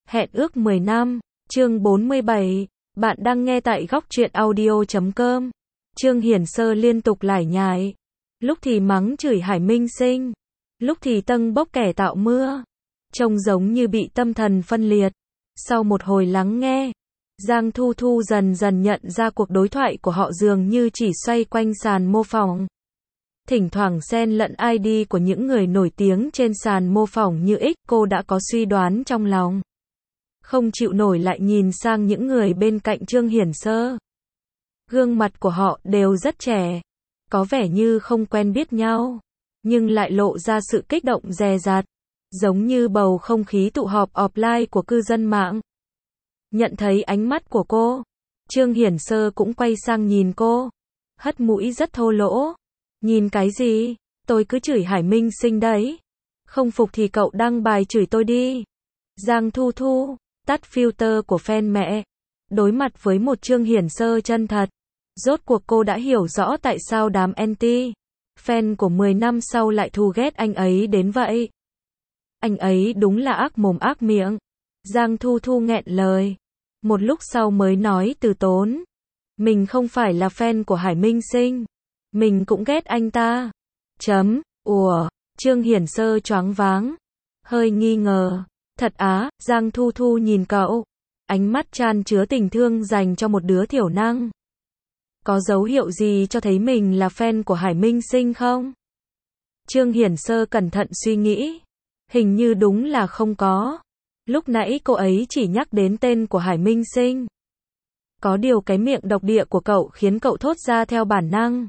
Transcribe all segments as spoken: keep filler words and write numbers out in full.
Hẹn ước mười năm, chương bốn mươi bảy, bạn đang nghe tại góc truyện audio chấm com. Trương Hiển Sơ liên tục lải nhải, lúc thì mắng chửi Hải Minh Sinh, lúc thì tâng bốc kẻ tạo mưa, trông giống như bị tâm thần phân liệt. Sau một hồi lắng nghe, Giang Thu Thu dần dần nhận ra cuộc đối thoại của họ dường như chỉ xoay quanh sàn mô phỏng. Thỉnh thoảng xen lẫn i đê của những người nổi tiếng trên sàn mô phỏng như X, cô đã có suy đoán trong lòng. Không chịu nổi lại nhìn sang những người bên cạnh Trương Hiển Sơ. Gương mặt của họ đều rất trẻ, có vẻ như không quen biết nhau, nhưng lại lộ ra sự kích động dè dặt, giống như bầu không khí tụ họp offline của cư dân mạng. Nhận thấy ánh mắt của cô, Trương Hiển Sơ cũng quay sang nhìn cô, hất mũi rất thô lỗ. Nhìn cái gì? Tôi cứ chửi Hải Minh Sinh đấy. Không phục thì cậu đăng bài chửi tôi đi. Giang Thu Thu tắt filter của fan mẹ. Đối mặt với một Trương Hiển Sơ chân thật, rốt cuộc cô đã hiểu rõ tại sao đám anti fan của mười năm sau lại thù ghét anh ấy đến vậy. Anh ấy đúng là ác mồm ác miệng. Giang Thu Thu nghẹn lời, một lúc sau mới nói từ tốn. Mình không phải là fan của Hải Minh Sinh, mình cũng ghét anh ta. Chấm. Ủa, Trương Hiển Sơ choáng váng, hơi nghi ngờ. Thật á? Giang Thu Thu nhìn cậu, ánh mắt chan chứa tình thương dành cho một đứa thiểu năng. Có dấu hiệu gì cho thấy mình là fan của Hải Minh Sinh không? Trương Hiển Sơ cẩn thận suy nghĩ, hình như đúng là không có. Lúc nãy cô ấy chỉ nhắc đến tên của Hải Minh Sinh. Có điều cái miệng độc địa của cậu khiến cậu thốt ra theo bản năng.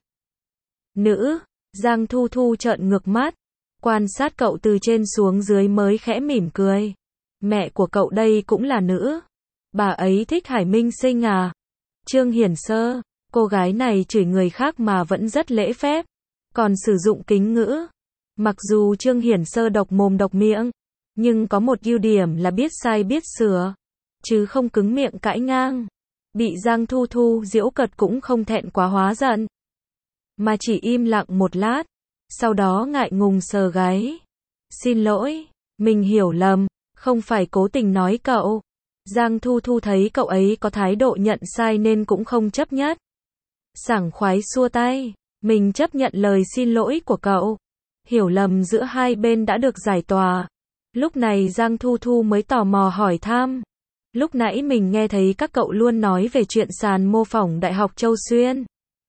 Nữ. Giang Thu Thu trợn ngược mắt, quan sát cậu từ trên xuống dưới mới khẽ mỉm cười. Mẹ của cậu đây cũng là nữ. Bà ấy thích Hải Minh Sinh à? Trương Hiển Sơ, cô gái này chửi người khác mà vẫn rất lễ phép, còn sử dụng kính ngữ. Mặc dù Trương Hiển Sơ độc mồm độc miệng, nhưng có một ưu điểm là biết sai biết sửa, chứ không cứng miệng cãi ngang. Bị Giang Thu Thu giễu cợt cũng không thẹn quá hóa giận, mà chỉ im lặng một lát, sau đó ngại ngùng sờ gáy. Xin lỗi, mình hiểu lầm, không phải cố tình nói cậu. Giang Thu Thu thấy cậu ấy có thái độ nhận sai nên cũng không chấp nhất. Sảng khoái xua tay, mình chấp nhận lời xin lỗi của cậu. Hiểu lầm giữa hai bên đã được giải tỏa. Lúc này Giang Thu Thu mới tò mò hỏi thăm. Lúc nãy mình nghe thấy các cậu luôn nói về chuyện sàn mô phỏng Đại học Châu Xuyên.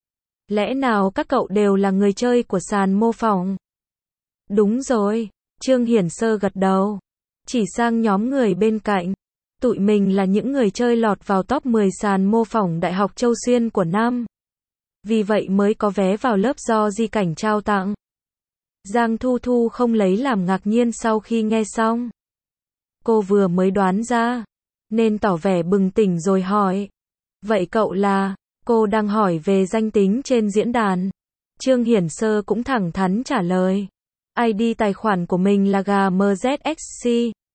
Lẽ nào các cậu đều là người chơi của sàn mô phỏng? Đúng rồi, Trương Hiển Sơ gật đầu, chỉ sang nhóm người bên cạnh. Tụi mình là những người chơi lọt vào top mười sàn mô phỏng Đại học Châu Xuyên của năm. Vì vậy mới có vé vào lớp do Di Cảnh trao tặng. Giang Thu Thu không lấy làm ngạc nhiên sau khi nghe xong. Cô vừa mới đoán ra, nên tỏ vẻ bừng tỉnh rồi hỏi. Vậy cậu là? Cô đang hỏi về danh tính trên diễn đàn. Trương Hiển Sơ cũng thẳng thắn trả lời. i đê tài khoản của mình là G M Z X C.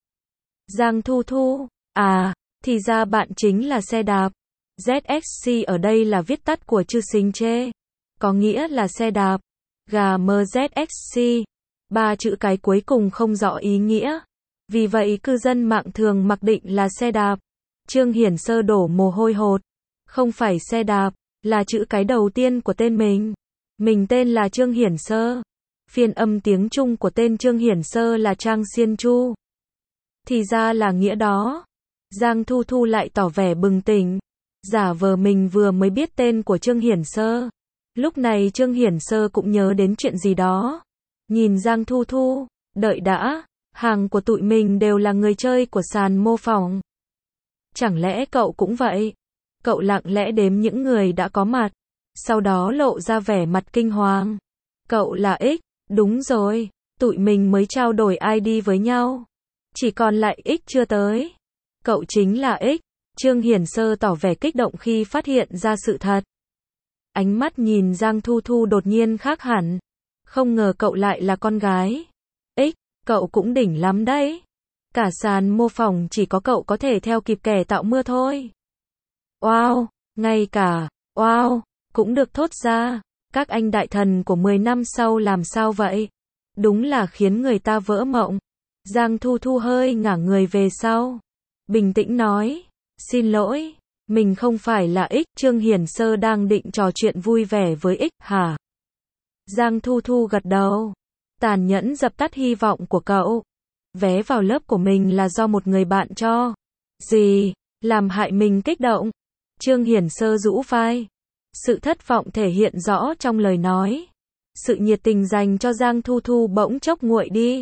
Giang Thu Thu, à, thì ra bạn chính là xe đạp. Z X C ở đây là viết tắt của chữ sinh chê, có nghĩa là xe đạp. G M Z X C, ba chữ cái cuối cùng không rõ ý nghĩa. Vì vậy cư dân mạng thường mặc định là xe đạp. Trương Hiển Sơ đổ mồ hôi hột. Không phải xe đạp, là chữ cái đầu tiên của tên mình. Mình tên là Trương Hiển Sơ. Phiên âm tiếng Trung của tên Trương Hiển Sơ là Trang Xiên Chu. Thì ra là nghĩa đó. Giang Thu Thu lại tỏ vẻ bừng tỉnh, giả vờ mình vừa mới biết tên của Trương Hiển Sơ. Lúc này Trương Hiển Sơ cũng nhớ đến chuyện gì đó. Nhìn Giang Thu Thu, đợi đã, hàng của tụi mình đều là người chơi của sàn mô phỏng. Chẳng lẽ cậu cũng vậy? Cậu lặng lẽ đếm những người đã có mặt, sau đó lộ ra vẻ mặt kinh hoàng. Cậu là X, đúng rồi, tụi mình mới trao đổi i đê với nhau. Chỉ còn lại X chưa tới. Cậu chính là X. Trương Hiển Sơ tỏ vẻ kích động khi phát hiện ra sự thật. Ánh mắt nhìn Giang Thu Thu đột nhiên khác hẳn. Không ngờ cậu lại là con gái. X, cậu cũng đỉnh lắm đấy. Cả sàn mô phỏng chỉ có cậu có thể theo kịp kẻ tạo mưa thôi. Wow, ngay cả, wow, cũng được thốt ra. Các anh đại thần của mười năm sau làm sao vậy? Đúng là khiến người ta vỡ mộng. Giang Thu Thu hơi ngả người về sau. bình tĩnh nói, xin lỗi, mình không phải là X, Trương Hiển Sơ đang định trò chuyện vui vẻ với X, hả? Giang Thu Thu gật đầu, tàn nhẫn dập tắt hy vọng của cậu. Vé vào lớp của mình là do một người bạn cho. Gì? Làm hại mình kích động. Trương Hiển Sơ rũ vai. Sự thất vọng thể hiện rõ trong lời nói. Sự nhiệt tình dành cho Giang Thu Thu bỗng chốc nguội đi.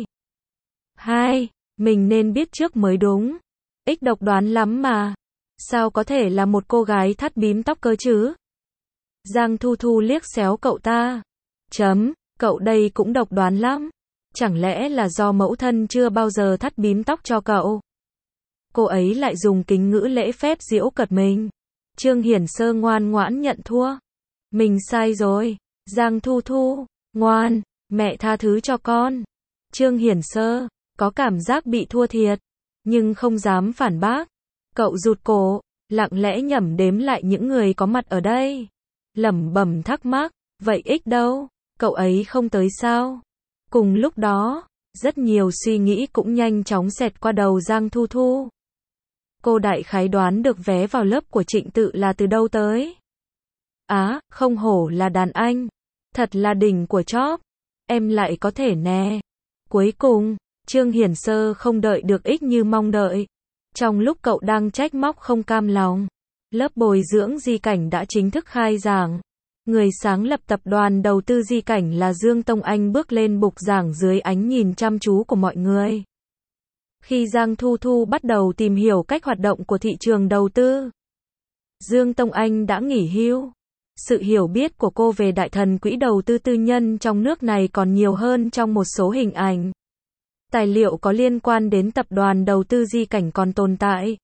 Hai, mình nên biết trước mới đúng. Ích độc đoán lắm mà. Sao có thể là một cô gái thắt bím tóc cơ chứ? Giang Thu Thu liếc xéo cậu ta. Chấm, cậu đây cũng độc đoán lắm. Chẳng lẽ là do mẫu thân chưa bao giờ thắt bím tóc cho cậu? Cô ấy lại dùng kính ngữ lễ phép giễu cợt mình. Trương Hiển Sơ ngoan ngoãn nhận thua. Mình sai rồi. Giang Thu Thu, ngoan, mẹ tha thứ cho con. Trương Hiển Sơ, có cảm giác bị thua thiệt, nhưng không dám phản bác. Cậu rụt cổ, lặng lẽ nhẩm đếm lại những người có mặt ở đây. Lẩm bẩm thắc mắc, vậy Ích đâu? Cậu ấy không tới sao? Cùng lúc đó, rất nhiều suy nghĩ cũng nhanh chóng xẹt qua đầu Giang Thu Thu. Cô đại khái đoán được vé vào lớp của Trịnh Tự là từ đâu tới. Á, à, không hổ là đàn anh. Thật là đỉnh của chóp. Em lại có thể nè. Cuối cùng, Trương Hiển Sơ không đợi được Ích như mong đợi. Trong lúc cậu đang trách móc không cam lòng, lớp bồi dưỡng Di Cảnh đã chính thức khai giảng. Người sáng lập tập đoàn đầu tư Di Cảnh là Dương Tông Anh bước lên bục giảng dưới ánh nhìn chăm chú của mọi người. Khi Giang Thu Thu bắt đầu tìm hiểu cách hoạt động của thị trường đầu tư, Dương Tông Anh đã nghỉ hưu. Sự hiểu biết của cô về đại thần quỹ đầu tư tư nhân trong nước này còn nhiều hơn trong một số hình ảnh. Tài liệu có liên quan đến tập đoàn đầu tư Di Cảnh còn tồn tại.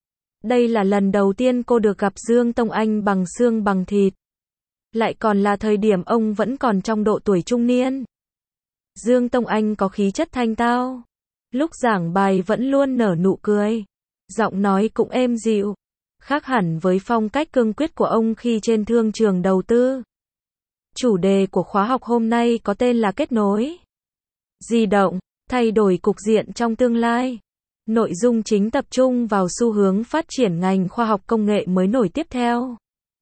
Đây là lần đầu tiên cô được gặp Dương Tông Anh bằng xương bằng thịt. Lại còn là thời điểm ông vẫn còn trong độ tuổi trung niên. Dương Tông Anh có khí chất thanh tao. Lúc giảng bài vẫn luôn nở nụ cười. Giọng nói cũng êm dịu. Khác hẳn với phong cách cương quyết của ông khi trên thương trường đầu tư. Chủ đề của khóa học hôm nay có tên là kết nối di động, thay đổi cục diện trong tương lai. Nội dung chính tập trung vào xu hướng phát triển ngành khoa học công nghệ mới nổi tiếp theo.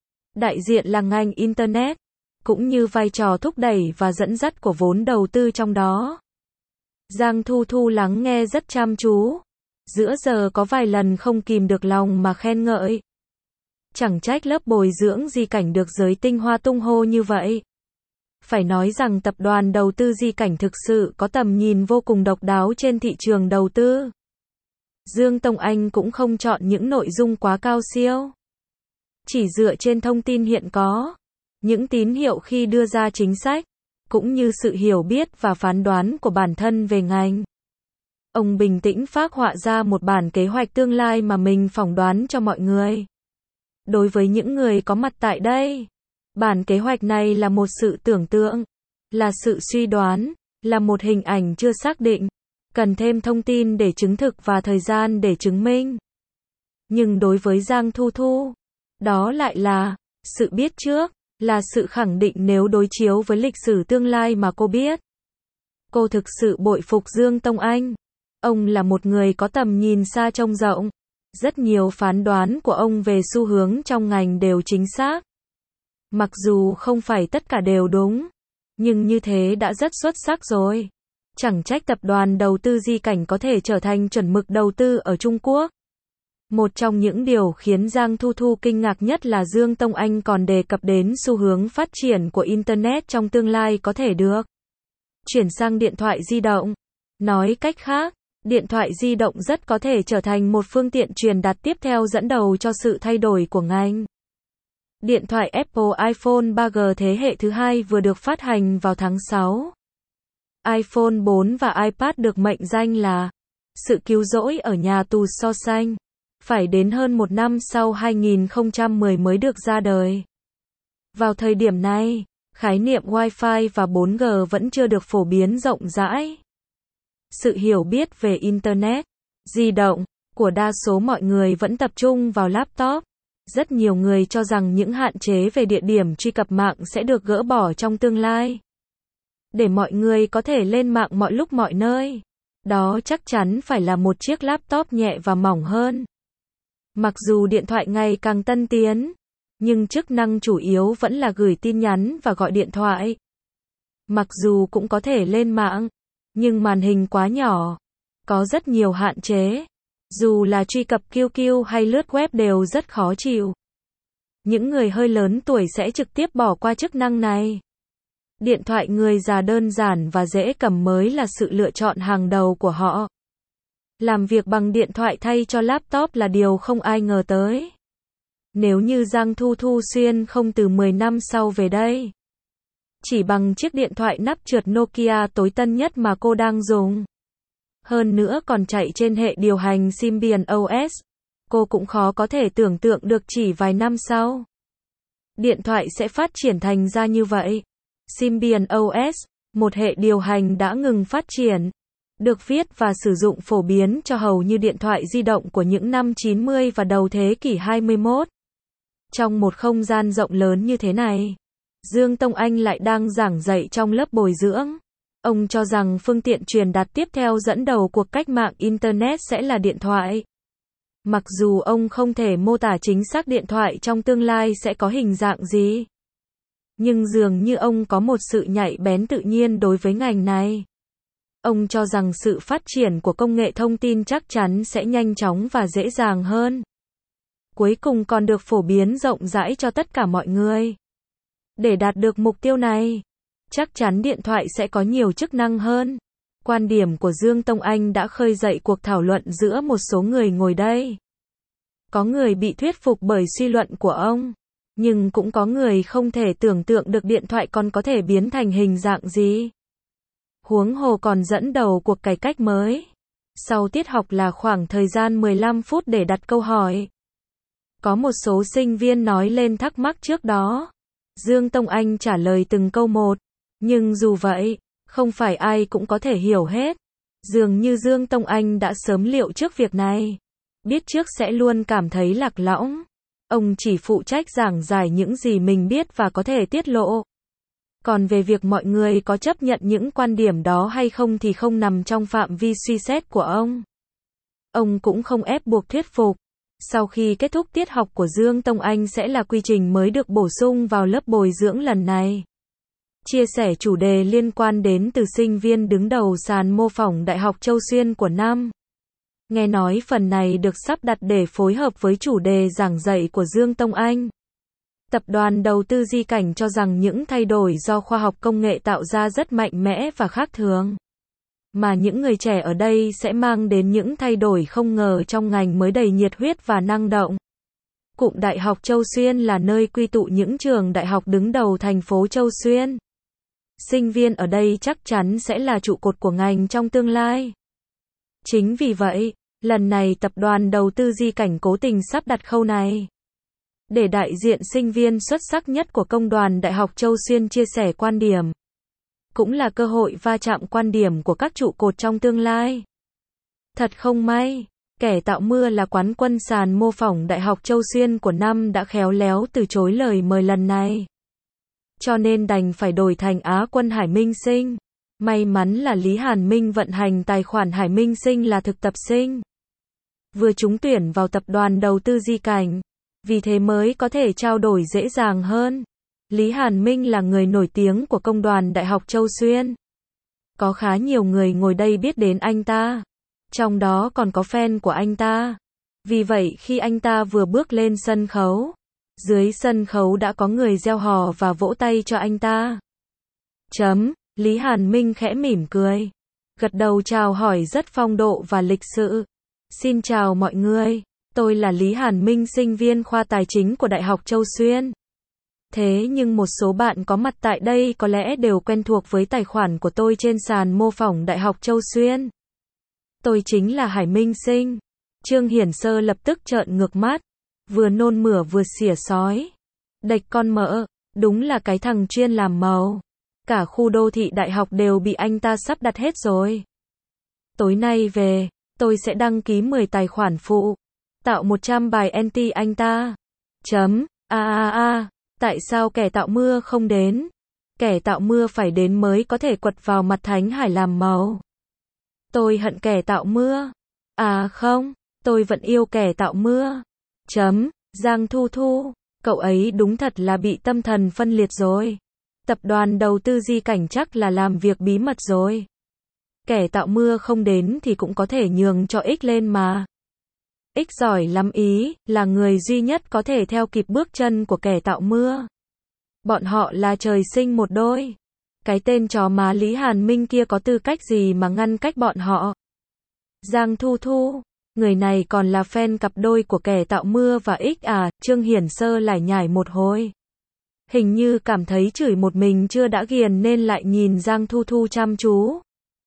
Đại diện là ngành Internet, cũng như vai trò thúc đẩy và dẫn dắt của vốn đầu tư trong đó. Giang Thu Thu lắng nghe rất chăm chú. Giữa giờ có vài lần không kìm được lòng mà khen ngợi. Chẳng trách lớp bồi dưỡng Di Cảnh được giới tinh hoa tung hô như vậy. Phải nói rằng tập đoàn đầu tư Di Cảnh thực sự có tầm nhìn vô cùng độc đáo trên thị trường đầu tư. Dương Tông Anh cũng không chọn những nội dung quá cao siêu. Chỉ dựa trên thông tin hiện có, những tín hiệu khi đưa ra chính sách, cũng như sự hiểu biết và phán đoán của bản thân về ngành. Ông bình tĩnh phác họa ra một bản kế hoạch tương lai mà mình phỏng đoán cho mọi người. Đối với những người có mặt tại đây, bản kế hoạch này là một sự tưởng tượng, là sự suy đoán, là một hình ảnh chưa xác định, cần thêm thông tin để chứng thực và thời gian để chứng minh. Nhưng đối với Giang Thu Thu, đó lại là sự biết trước, là sự khẳng định nếu đối chiếu với lịch sử tương lai mà cô biết. Cô thực sự bội phục Dương Tông Anh. Ông là một người có tầm nhìn xa trông rộng. Rất nhiều phán đoán của ông về xu hướng trong ngành đều chính xác. Mặc dù không phải tất cả đều đúng, nhưng như thế đã rất xuất sắc rồi. Chẳng trách tập đoàn đầu tư Di Cảnh có thể trở thành chuẩn mực đầu tư ở Trung Quốc. Một trong những điều khiến Giang Thu Thu kinh ngạc nhất là Dương Tông Anh còn đề cập đến xu hướng phát triển của Internet trong tương lai có thể được chuyển sang điện thoại di động. Nói cách khác, điện thoại di động rất có thể trở thành một phương tiện truyền đạt tiếp theo dẫn đầu cho sự thay đổi của ngành. Điện thoại Apple iPhone ba G thế hệ thứ hai vừa được phát hành vào tháng sáu. iPhone bốn và iPad được mệnh danh là sự cứu rỗi ở nhà tù so sánh. Phải đến hơn một năm sau hai nghìn không trăm mười mới được ra đời. Vào thời điểm này, khái niệm Wi-Fi và bốn G vẫn chưa được phổ biến rộng rãi. Sự hiểu biết về Internet, di động, của đa số mọi người vẫn tập trung vào laptop. Rất nhiều người cho rằng những hạn chế về địa điểm truy cập mạng sẽ được gỡ bỏ trong tương lai, để mọi người có thể lên mạng mọi lúc mọi nơi. Đó chắc chắn phải là một chiếc laptop nhẹ và mỏng hơn. Mặc dù điện thoại ngày càng tân tiến, nhưng chức năng chủ yếu vẫn là gửi tin nhắn và gọi điện thoại. Mặc dù cũng có thể lên mạng, nhưng màn hình quá nhỏ, có rất nhiều hạn chế. Dù là truy cập quy quy hay lướt web đều rất khó chịu. Những người hơi lớn tuổi sẽ trực tiếp bỏ qua chức năng này. Điện thoại người già đơn giản và dễ cầm mới là sự lựa chọn hàng đầu của họ. Làm việc bằng điện thoại thay cho laptop là điều không ai ngờ tới. Nếu như Giang Thu Thu Xuyên không từ mười năm sau về đây, chỉ bằng chiếc điện thoại nắp trượt Nokia tối tân nhất mà cô đang dùng, hơn nữa còn chạy trên hệ điều hành Symbian ô ét, cô cũng khó có thể tưởng tượng được chỉ vài năm sau, điện thoại sẽ phát triển thành ra như vậy. Symbian ô ét, một hệ điều hành đã ngừng phát triển, được viết và sử dụng phổ biến cho hầu như điện thoại di động của những năm chín mươi và đầu thế kỷ hai mươi mốt. Trong một không gian rộng lớn như thế này, Dương Tông Anh lại đang giảng dạy trong lớp bồi dưỡng. Ông cho rằng phương tiện truyền đạt tiếp theo dẫn đầu cuộc cách mạng Internet sẽ là điện thoại. Mặc dù ông không thể mô tả chính xác điện thoại trong tương lai sẽ có hình dạng gì, nhưng dường như ông có một sự nhạy bén tự nhiên đối với ngành này. Ông cho rằng sự phát triển của công nghệ thông tin chắc chắn sẽ nhanh chóng và dễ dàng hơn. Cuối cùng còn được phổ biến rộng rãi cho tất cả mọi người. Để đạt được mục tiêu này, chắc chắn điện thoại sẽ có nhiều chức năng hơn. Quan điểm của Dương Tông Anh đã khơi dậy cuộc thảo luận giữa một số người ngồi đây. Có người bị thuyết phục bởi suy luận của ông, nhưng cũng có người không thể tưởng tượng được điện thoại còn có thể biến thành hình dạng gì. Huống hồ còn dẫn đầu cuộc cải cách mới. Sau tiết học là khoảng thời gian mười lăm phút để đặt câu hỏi. Có một số sinh viên nói lên thắc mắc trước đó. Dương Tông Anh trả lời từng câu một. Nhưng dù vậy, không phải ai cũng có thể hiểu hết. Dường như Dương Tông Anh đã sớm liệu trước việc này. Biết trước sẽ luôn cảm thấy lạc lõng. Ông chỉ phụ trách giảng giải những gì mình biết và có thể tiết lộ. Còn về việc mọi người có chấp nhận những quan điểm đó hay không thì không nằm trong phạm vi suy xét của ông. Ông cũng không ép buộc thuyết phục. Sau khi kết thúc tiết học của Dương Tông Anh sẽ là quy trình mới được bổ sung vào lớp bồi dưỡng lần này. Chia sẻ chủ đề liên quan đến từ sinh viên đứng đầu sàn mô phỏng Đại học Châu Xuyên của năm. Nghe nói phần này được sắp đặt để phối hợp với chủ đề giảng dạy của Dương Tông Anh. Tập đoàn đầu tư Di Cảnh cho rằng những thay đổi do khoa học công nghệ tạo ra rất mạnh mẽ và khác thường. Mà những người trẻ ở đây sẽ mang đến những thay đổi không ngờ trong ngành mới đầy nhiệt huyết và năng động. Cụm Đại học Châu Xuyên là nơi quy tụ những trường đại học đứng đầu thành phố Châu Xuyên. Sinh viên ở đây chắc chắn sẽ là trụ cột của ngành trong tương lai. Chính vì vậy, lần này tập đoàn đầu tư Di Cảnh cố tình sắp đặt khâu này. Để đại diện sinh viên xuất sắc nhất của công đoàn Đại học Châu Xuyên chia sẻ quan điểm. Cũng là cơ hội va chạm quan điểm của các trụ cột trong tương lai. Thật không may, kẻ tạo mưa là quán quân sàn mô phỏng Đại học Châu Xuyên của năm đã khéo léo từ chối lời mời lần này. Cho nên đành phải đổi thành Á quân Hải Minh Sinh. May mắn là Lý Hàn Minh vận hành tài khoản Hải Minh Sinh là thực tập sinh. Vừa trúng tuyển vào tập đoàn đầu tư Di Cảnh. Vì thế mới có thể trao đổi dễ dàng hơn. Lý Hàn Minh là người nổi tiếng của công đoàn Đại học Châu Xuyên. Có khá nhiều người ngồi đây biết đến anh ta. Trong đó còn có fan của anh ta. Vì vậy khi anh ta vừa bước lên sân khấu, dưới sân khấu đã có người reo hò và vỗ tay cho anh ta. Chấm, Lý Hàn Minh khẽ mỉm cười. Gật đầu chào hỏi rất phong độ và lịch sự. Xin chào mọi người. Tôi là Lý Hàn Minh, sinh viên khoa tài chính của Đại học Châu Xuyên. Thế nhưng một số bạn có mặt tại đây có lẽ đều quen thuộc với tài khoản của tôi trên sàn mô phỏng Đại học Châu Xuyên. Tôi chính là Hải Minh Sinh. Trương Hiển Sơ lập tức trợn ngược mắt, vừa nôn mửa vừa xỉa sói. Đệch con mỡ, đúng là cái thằng chuyên làm màu. Cả khu đô thị đại học đều bị anh ta sắp đặt hết rồi. Tối nay về, tôi sẽ đăng ký mười tài khoản phụ. Tạo một trăm bài anti anh ta. Chấm, a a a, tại sao kẻ tạo mưa không đến? Kẻ tạo mưa phải đến mới có thể quật vào mặt Thánh Hải làm màu. Tôi hận kẻ tạo mưa. À không, tôi vẫn yêu kẻ tạo mưa. Chấm, Giang Thu Thu, cậu ấy đúng thật là bị tâm thần phân liệt rồi. Tập đoàn đầu tư Di Cảnh chắc là làm việc bí mật rồi. Kẻ tạo mưa không đến thì cũng có thể nhường cho X lên mà. X giỏi lắm ý, là người duy nhất có thể theo kịp bước chân của kẻ tạo mưa. Bọn họ là trời sinh một đôi. Cái tên chó má Lý Hàn Minh kia có tư cách gì mà ngăn cách bọn họ? Giang Thu Thu, người này còn là fan cặp đôi của kẻ tạo mưa và X à? Trương Hiển Sơ lải nhải một hồi. Hình như cảm thấy chửi một mình chưa đã ghiền nên lại nhìn Giang Thu Thu chăm chú.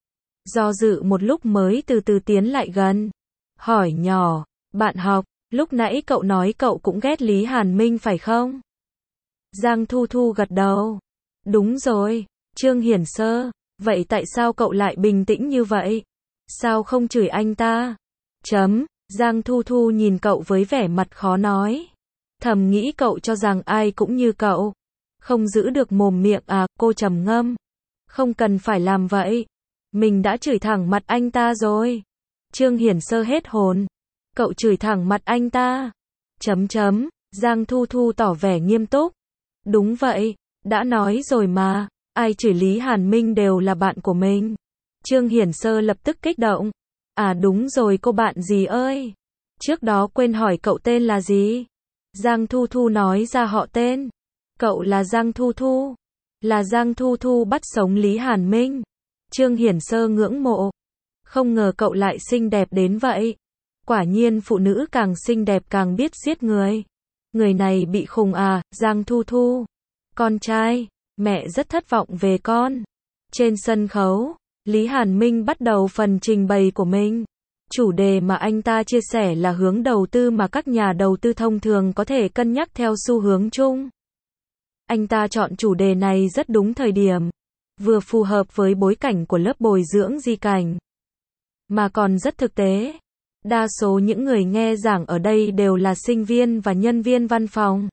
Do dự một lúc mới từ từ tiến lại gần. Hỏi nhỏ, bạn học, lúc nãy cậu nói cậu cũng ghét Lý Hàn Minh phải không? Giang Thu Thu gật đầu. Đúng rồi. Trương Hiển Sơ, vậy tại sao cậu lại bình tĩnh như vậy? Sao không chửi anh ta? Chấm, Giang Thu Thu nhìn cậu với vẻ mặt khó nói. Thầm nghĩ cậu cho rằng ai cũng như cậu. Không giữ được mồm miệng à? Cô trầm ngâm. Không cần phải làm vậy. Mình đã chửi thẳng mặt anh ta rồi. Trương Hiển Sơ hết hồn. Cậu chửi thẳng mặt anh ta. Chấm chấm, Giang Thu Thu tỏ vẻ nghiêm túc. Đúng vậy, đã nói rồi mà. Ai chửi Lý Hàn Minh đều là bạn của mình. Trương Hiển Sơ lập tức kích động. À đúng rồi cô bạn gì ơi. Trước đó quên hỏi cậu tên là gì? Giang Thu Thu nói ra họ tên. Cậu là Giang Thu Thu. Là Giang Thu Thu bắt sống Lý Hàn Minh. Trương Hiển Sơ ngưỡng mộ. Không ngờ cậu lại xinh đẹp đến vậy. Quả nhiên phụ nữ càng xinh đẹp càng biết giết người. Người này bị khùng à? Giang Thu Thu. Con trai. Mẹ rất thất vọng về con. Trên sân khấu, Lý Hàn Minh bắt đầu phần trình bày của mình. Chủ đề mà anh ta chia sẻ là hướng đầu tư mà các nhà đầu tư thông thường có thể cân nhắc theo xu hướng chung. Anh ta chọn chủ đề này rất đúng thời điểm, vừa phù hợp với bối cảnh của lớp bồi dưỡng Di Cảnh, mà còn rất thực tế. Đa số những người nghe giảng ở đây đều là sinh viên và nhân viên văn phòng.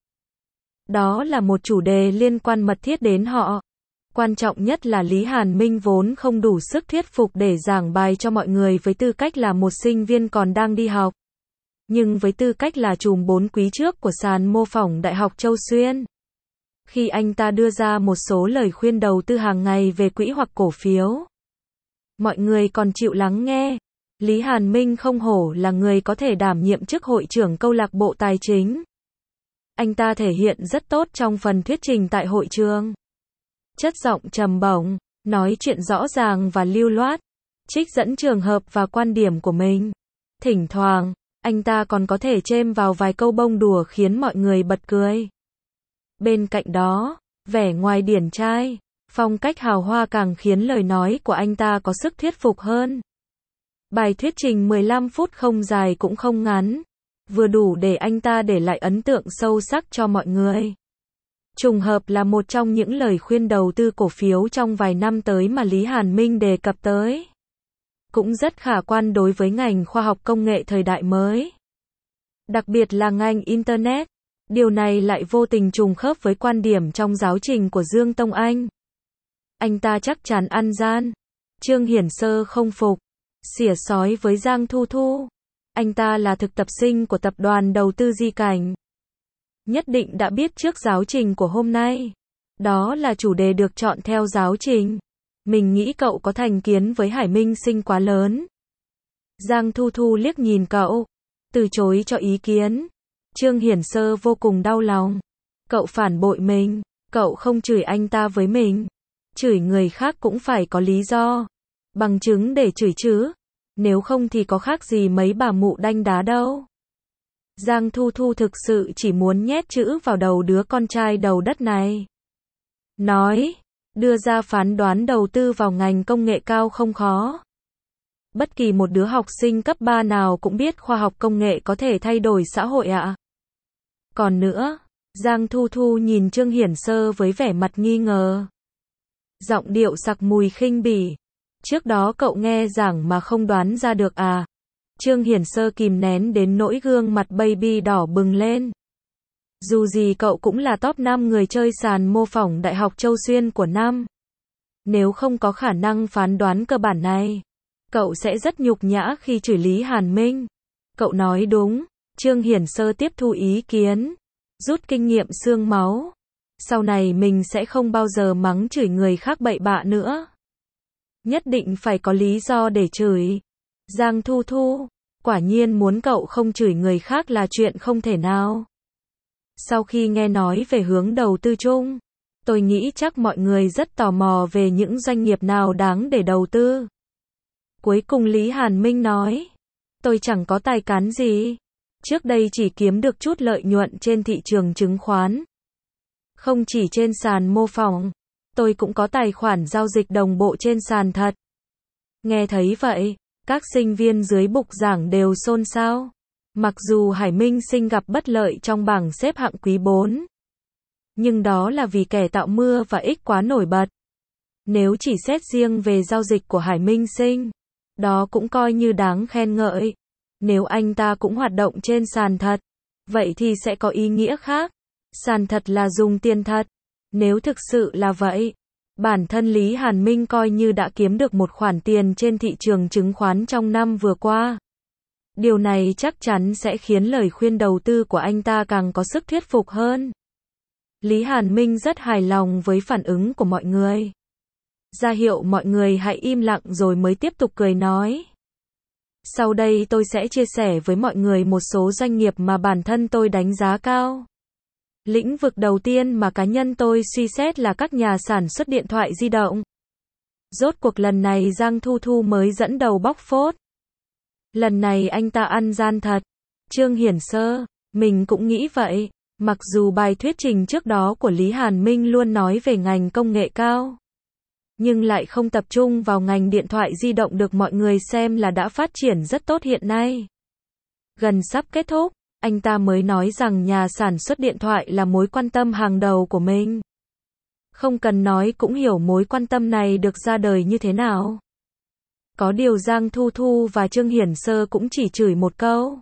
Đó là một chủ đề liên quan mật thiết đến họ. Quan trọng nhất là Lý Hàn Minh vốn không đủ sức thuyết phục để giảng bài cho mọi người với tư cách là một sinh viên còn đang đi học. Nhưng với tư cách là trùm bốn quý trước của sàn mô phỏng Đại học Châu Xuyên, khi anh ta đưa ra một số lời khuyên đầu tư hàng ngày về quỹ hoặc cổ phiếu, mọi người còn chịu lắng nghe. Lý Hàn Minh không hổ là người có thể đảm nhiệm chức hội trưởng câu lạc bộ tài chính. Anh ta thể hiện rất tốt trong phần thuyết trình tại hội trường. Chất giọng trầm bổng, nói chuyện rõ ràng và lưu loát, trích dẫn trường hợp và quan điểm của mình. Thỉnh thoảng, anh ta còn có thể chêm vào vài câu bông đùa khiến mọi người bật cười. Bên cạnh đó, vẻ ngoài điển trai, phong cách hào hoa càng khiến lời nói của anh ta có sức thuyết phục hơn. Bài thuyết trình mười lăm phút không dài cũng không ngắn, vừa đủ để anh ta để lại ấn tượng sâu sắc cho mọi người. Trùng hợp là một trong những lời khuyên đầu tư cổ phiếu trong vài năm tới mà Lý Hàn Minh đề cập tới, cũng rất khả quan đối với ngành khoa học công nghệ thời đại mới, đặc biệt là ngành Internet. Điều này lại vô tình trùng khớp với quan điểm trong giáo trình của Dương Tông Anh. Anh ta chắc chắn ăn gian. Trương Hiển Sơ không phục, xỉa xói với Giang Thu Thu. Anh ta là thực tập sinh của tập đoàn đầu tư Di Cảnh, nhất định đã biết trước giáo trình của hôm nay. Đó là chủ đề được chọn theo giáo trình. Mình nghĩ cậu có thành kiến với Hải Minh Sinh quá lớn. Giang Thu Thu liếc nhìn cậu, từ chối cho ý kiến. Trương Hiển Sơ vô cùng đau lòng. Cậu phản bội mình, cậu không chửi anh ta với mình. Chửi người khác cũng phải có lý do, bằng chứng để chửi chứ. Nếu không thì có khác gì mấy bà mụ đanh đá đâu. Giang Thu Thu thực sự chỉ muốn nhét chữ vào đầu đứa con trai đầu đất này. Nói, đưa ra phán đoán đầu tư vào ngành công nghệ cao không khó. Bất kỳ một đứa học sinh cấp ba nào cũng biết khoa học công nghệ có thể thay đổi xã hội ạ. Còn nữa, Giang Thu Thu nhìn Trương Hiển Sơ với vẻ mặt nghi ngờ. Giọng điệu sặc mùi khinh bỉ. Trước đó cậu nghe giảng mà không đoán ra được à? Trương Hiển Sơ kìm nén đến nỗi gương mặt baby đỏ bừng lên. Dù gì cậu cũng là top năm người chơi sàn mô phỏng Đại học Châu Xuyên của năm. Nếu không có khả năng phán đoán cơ bản này, Cậu sẽ rất nhục nhã khi chửi Lý Hàn Minh. Cậu nói đúng. Trương Hiển Sơ tiếp thu ý kiến. Rút kinh nghiệm xương máu. Sau này mình sẽ không bao giờ mắng chửi người khác bậy bạ nữa. Nhất định phải có lý do để chửi. Giang Thu Thu, quả nhiên muốn cậu không chửi người khác là chuyện không thể nào. Sau khi nghe nói về hướng đầu tư chung, tôi nghĩ chắc mọi người rất tò mò về những doanh nghiệp nào đáng để đầu tư. Cuối cùng Lý Hàn Minh nói, tôi chẳng có tài cán gì. Trước đây chỉ kiếm được chút lợi nhuận trên thị trường chứng khoán. Không chỉ trên sàn mô phỏng, tôi cũng có tài khoản giao dịch đồng bộ trên sàn thật. Nghe thấy vậy, các sinh viên dưới bục giảng đều xôn xao. Mặc dù Hải Minh Sinh gặp bất lợi trong bảng xếp hạng quý bốn, nhưng đó là vì kẻ tạo mưa và ích quá nổi bật. Nếu chỉ xét riêng về giao dịch của Hải Minh Sinh, đó cũng coi như đáng khen ngợi. Nếu anh ta cũng hoạt động trên sàn thật, vậy thì sẽ có ý nghĩa khác. Sàn thật là dùng tiền thật. Nếu thực sự là vậy, bản thân Lý Hàn Minh coi như đã kiếm được một khoản tiền trên thị trường chứng khoán trong năm vừa qua. Điều này chắc chắn sẽ khiến lời khuyên đầu tư của anh ta càng có sức thuyết phục hơn. Lý Hàn Minh rất hài lòng với phản ứng của mọi người. Ra hiệu mọi người hãy im lặng rồi mới tiếp tục cười nói. Sau đây tôi sẽ chia sẻ với mọi người một số doanh nghiệp mà bản thân tôi đánh giá cao. Lĩnh vực đầu tiên mà cá nhân tôi suy xét là các nhà sản xuất điện thoại di động. Rốt cuộc lần này Giang Thu Thu mới dẫn đầu bóc phốt. Lần này anh ta ăn gian thật. Trương Hiển Sơ, mình cũng nghĩ vậy. Mặc dù bài thuyết trình trước đó của Lý Hàn Minh luôn nói về ngành công nghệ cao, nhưng lại không tập trung vào ngành điện thoại di động được mọi người xem là đã phát triển rất tốt hiện nay. Gần sắp kết thúc, anh ta mới nói rằng nhà sản xuất điện thoại là mối quan tâm hàng đầu của mình. Không cần nói cũng hiểu mối quan tâm này được ra đời như thế nào. Có điều Giang Thu Thu và Trương Hiển Sơ cũng chỉ chửi một câu,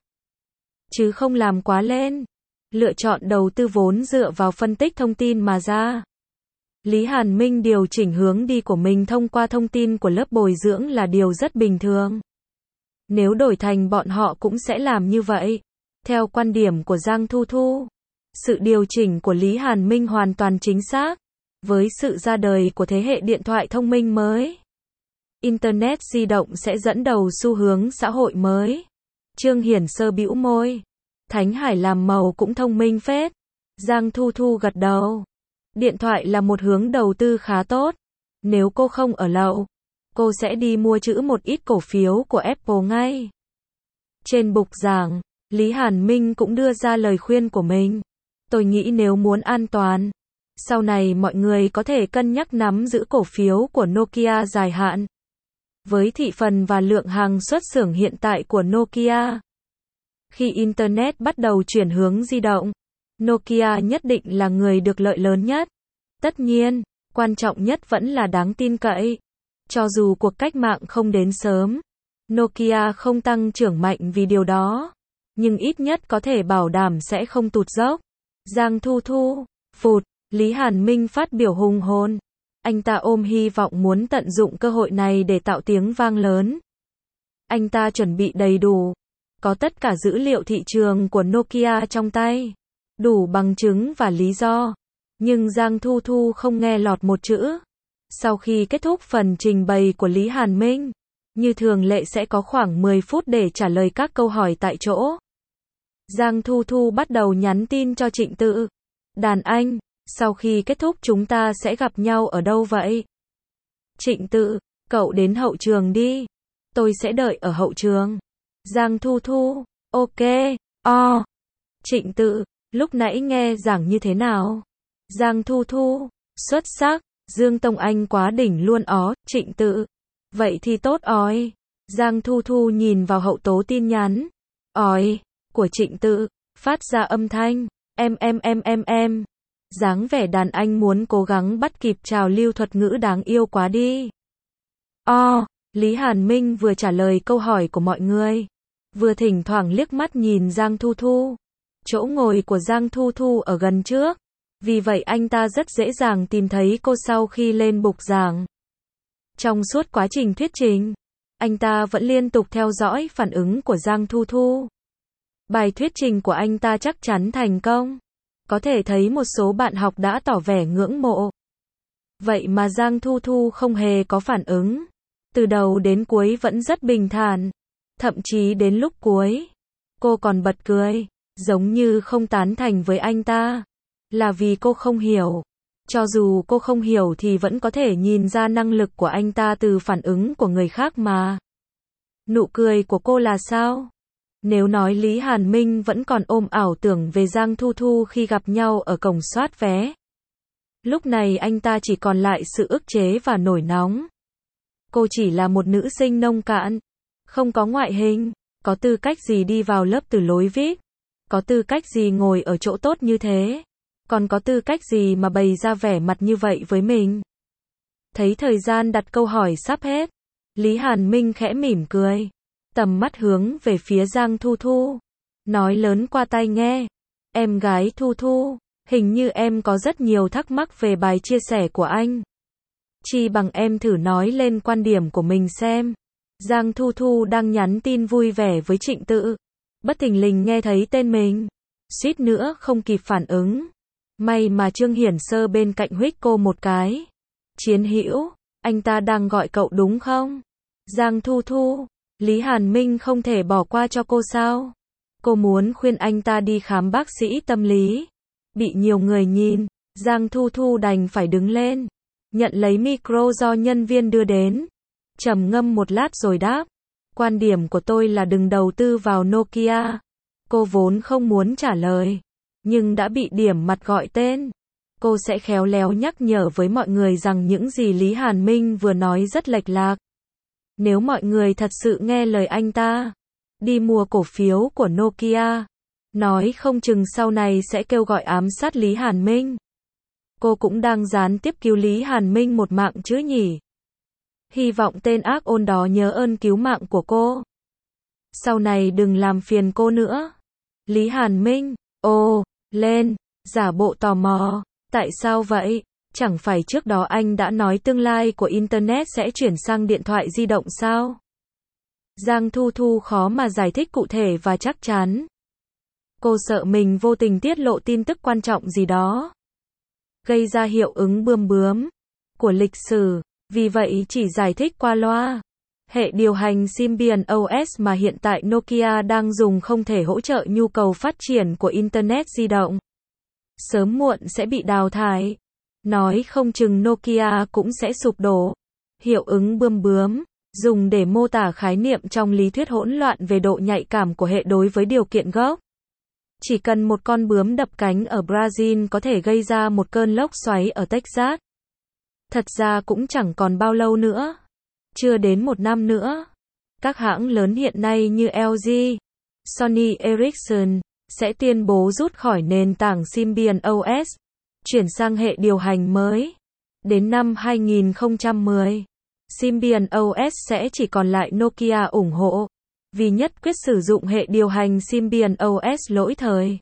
chứ không làm quá lên. Lựa chọn đầu tư vốn dựa vào phân tích thông tin mà ra. Lý Hàn Minh điều chỉnh hướng đi của mình thông qua thông tin của lớp bồi dưỡng là điều rất bình thường. Nếu đổi thành bọn họ cũng sẽ làm như vậy. Theo quan điểm của Giang Thu Thu, sự điều chỉnh của Lý Hàn Minh hoàn toàn chính xác. Với sự ra đời của thế hệ điện thoại thông minh mới, Internet di động sẽ dẫn đầu xu hướng xã hội mới. Trương Hiển Sơ bĩu môi. Thánh Hải làm màu cũng thông minh phết. Giang Thu Thu gật đầu. Điện thoại là một hướng đầu tư khá tốt. Nếu cô không ở lậu, cô sẽ đi mua trữ một ít cổ phiếu của Apple ngay. Trên bục giảng, Lý Hàn Minh cũng đưa ra lời khuyên của mình. Tôi nghĩ nếu muốn an toàn, sau này mọi người có thể cân nhắc nắm giữ cổ phiếu của Nokia dài hạn. Với thị phần và lượng hàng xuất xưởng hiện tại của Nokia, khi Internet bắt đầu chuyển hướng di động, Nokia nhất định là người được lợi lớn nhất. Tất nhiên, quan trọng nhất vẫn là đáng tin cậy. Cho dù cuộc cách mạng không đến sớm, Nokia không tăng trưởng mạnh vì điều đó, nhưng ít nhất có thể bảo đảm sẽ không tụt dốc. Giang Thu Thu, phụt, Lý Hàn Minh phát biểu hùng hồn. Anh ta ôm hy vọng muốn tận dụng cơ hội này để tạo tiếng vang lớn. Anh ta chuẩn bị đầy đủ, có tất cả dữ liệu thị trường của Nokia trong tay, đủ bằng chứng và lý do. Nhưng Giang Thu Thu không nghe lọt một chữ. Sau khi kết thúc phần trình bày của Lý Hàn Minh, như thường lệ sẽ có khoảng mười phút để trả lời các câu hỏi tại chỗ. Giang Thu Thu bắt đầu nhắn tin cho Trịnh Tự. Đàn anh, sau khi kết thúc chúng ta sẽ gặp nhau ở đâu vậy? Trịnh Tự, cậu đến hậu trường đi. Tôi sẽ đợi ở hậu trường. Giang Thu Thu, ok, o. Trịnh Tự, lúc nãy nghe giảng như thế nào? Giang Thu Thu, xuất sắc. Dương Tông Anh quá đỉnh luôn ó. Trịnh Tự, vậy thì tốt ói. Giang Thu Thu nhìn vào hậu tố tin nhắn. Ói, của Trịnh Tự, phát ra âm thanh. Em em em em em. Dáng vẻ đàn anh muốn cố gắng bắt kịp trào lưu thuật ngữ đáng yêu quá đi. O, Lý Hàn Minh vừa trả lời câu hỏi của mọi người, vừa thỉnh thoảng liếc mắt nhìn Giang Thu Thu. Chỗ ngồi của Giang Thu Thu ở gần trước, vì vậy anh ta rất dễ dàng tìm thấy cô sau khi lên bục giảng. Trong suốt quá trình thuyết trình, Anh ta vẫn liên tục theo dõi phản ứng của Giang Thu Thu. Bài thuyết trình của anh ta chắc chắn thành công. Có thể thấy một số bạn học đã tỏ vẻ ngưỡng mộ. Vậy mà Giang Thu Thu không hề có phản ứng. Từ đầu đến cuối vẫn rất bình thản. Thậm chí đến lúc cuối, cô còn bật cười, giống như không tán thành với anh ta. Là vì cô không hiểu. Cho dù cô không hiểu thì vẫn có thể nhìn ra năng lực của anh ta từ phản ứng của người khác mà. Nụ cười của cô là sao? Nếu nói Lý Hàn Minh vẫn còn ôm ảo tưởng về Giang Thu Thu khi gặp nhau ở cổng soát vé. Lúc này anh ta chỉ còn lại sự ức chế và nổi nóng. Cô chỉ là một nữ sinh nông cạn, không có ngoại hình, có tư cách gì đi vào lớp từ lối vi ai pi, có tư cách gì ngồi ở chỗ tốt như thế, còn có tư cách gì mà bày ra vẻ mặt như vậy với mình. Thấy thời gian đặt câu hỏi sắp hết, Lý Hàn Minh khẽ mỉm cười, tầm mắt hướng về phía Giang Thu Thu, nói lớn qua tai nghe, em gái Thu Thu, hình như em có rất nhiều thắc mắc về bài chia sẻ của anh. Chi bằng em thử nói lên quan điểm của mình xem. Giang Thu Thu đang nhắn tin vui vẻ với Trịnh Tự. Bất thình lình nghe thấy tên mình. Suýt nữa không kịp phản ứng. May mà Trương Hiển Sơ bên cạnh huých cô một cái. Chiến hữu, anh ta đang gọi cậu đúng không? Giang Thu Thu, Lý Hàn Minh không thể bỏ qua cho cô sao? Cô muốn khuyên anh ta đi khám bác sĩ tâm lý. Bị nhiều người nhìn, Giang Thu Thu đành phải đứng lên. Nhận lấy micro do nhân viên đưa đến. Trầm ngâm một lát rồi đáp. Quan điểm của tôi là đừng đầu tư vào Nokia. Cô vốn không muốn trả lời. Nhưng đã bị điểm mặt gọi tên. Cô sẽ khéo léo nhắc nhở với mọi người rằng những gì Lý Hàn Minh vừa nói rất lệch lạc. Nếu mọi người thật sự nghe lời anh ta, đi mua cổ phiếu của Nokia, nói không chừng sau này sẽ kêu gọi ám sát Lý Hàn Minh. Cô cũng đang gián tiếp cứu Lý Hàn Minh một mạng chứ nhỉ? Hy vọng tên ác ôn đó nhớ ơn cứu mạng của cô. Sau này đừng làm phiền cô nữa. Lý Hàn Minh, ồ, lên, giả bộ tò mò. Tại sao vậy? Chẳng phải trước đó anh đã nói tương lai của Internet sẽ chuyển sang điện thoại di động sao? Giang Thu Thu khó mà giải thích cụ thể và chắc chắn. Cô sợ mình vô tình tiết lộ tin tức quan trọng gì đó, gây ra hiệu ứng bươm bướm của lịch sử, vì vậy chỉ giải thích qua loa. Hệ điều hành Symbian ô ét mà hiện tại Nokia đang dùng không thể hỗ trợ nhu cầu phát triển của Internet di động. Sớm muộn sẽ bị đào thải. Nói không chừng Nokia cũng sẽ sụp đổ. Hiệu ứng bươm bướm, dùng để mô tả khái niệm trong lý thuyết hỗn loạn về độ nhạy cảm của hệ đối với điều kiện gốc. Chỉ cần một con bướm đập cánh ở Brazil có thể gây ra một cơn lốc xoáy ở Texas. Thật ra cũng chẳng còn bao lâu nữa. Chưa đến một năm nữa. Các hãng lớn hiện nay như lờ giê, Sony Ericsson sẽ tuyên bố rút khỏi nền tảng Symbian ô ét, chuyển sang hệ điều hành mới. Đến năm hai nghìn không trăm mười, Symbian ô ét sẽ chỉ còn lại Nokia ủng hộ, vì nhất quyết sử dụng hệ điều hành Symbian ô ét lỗi thời.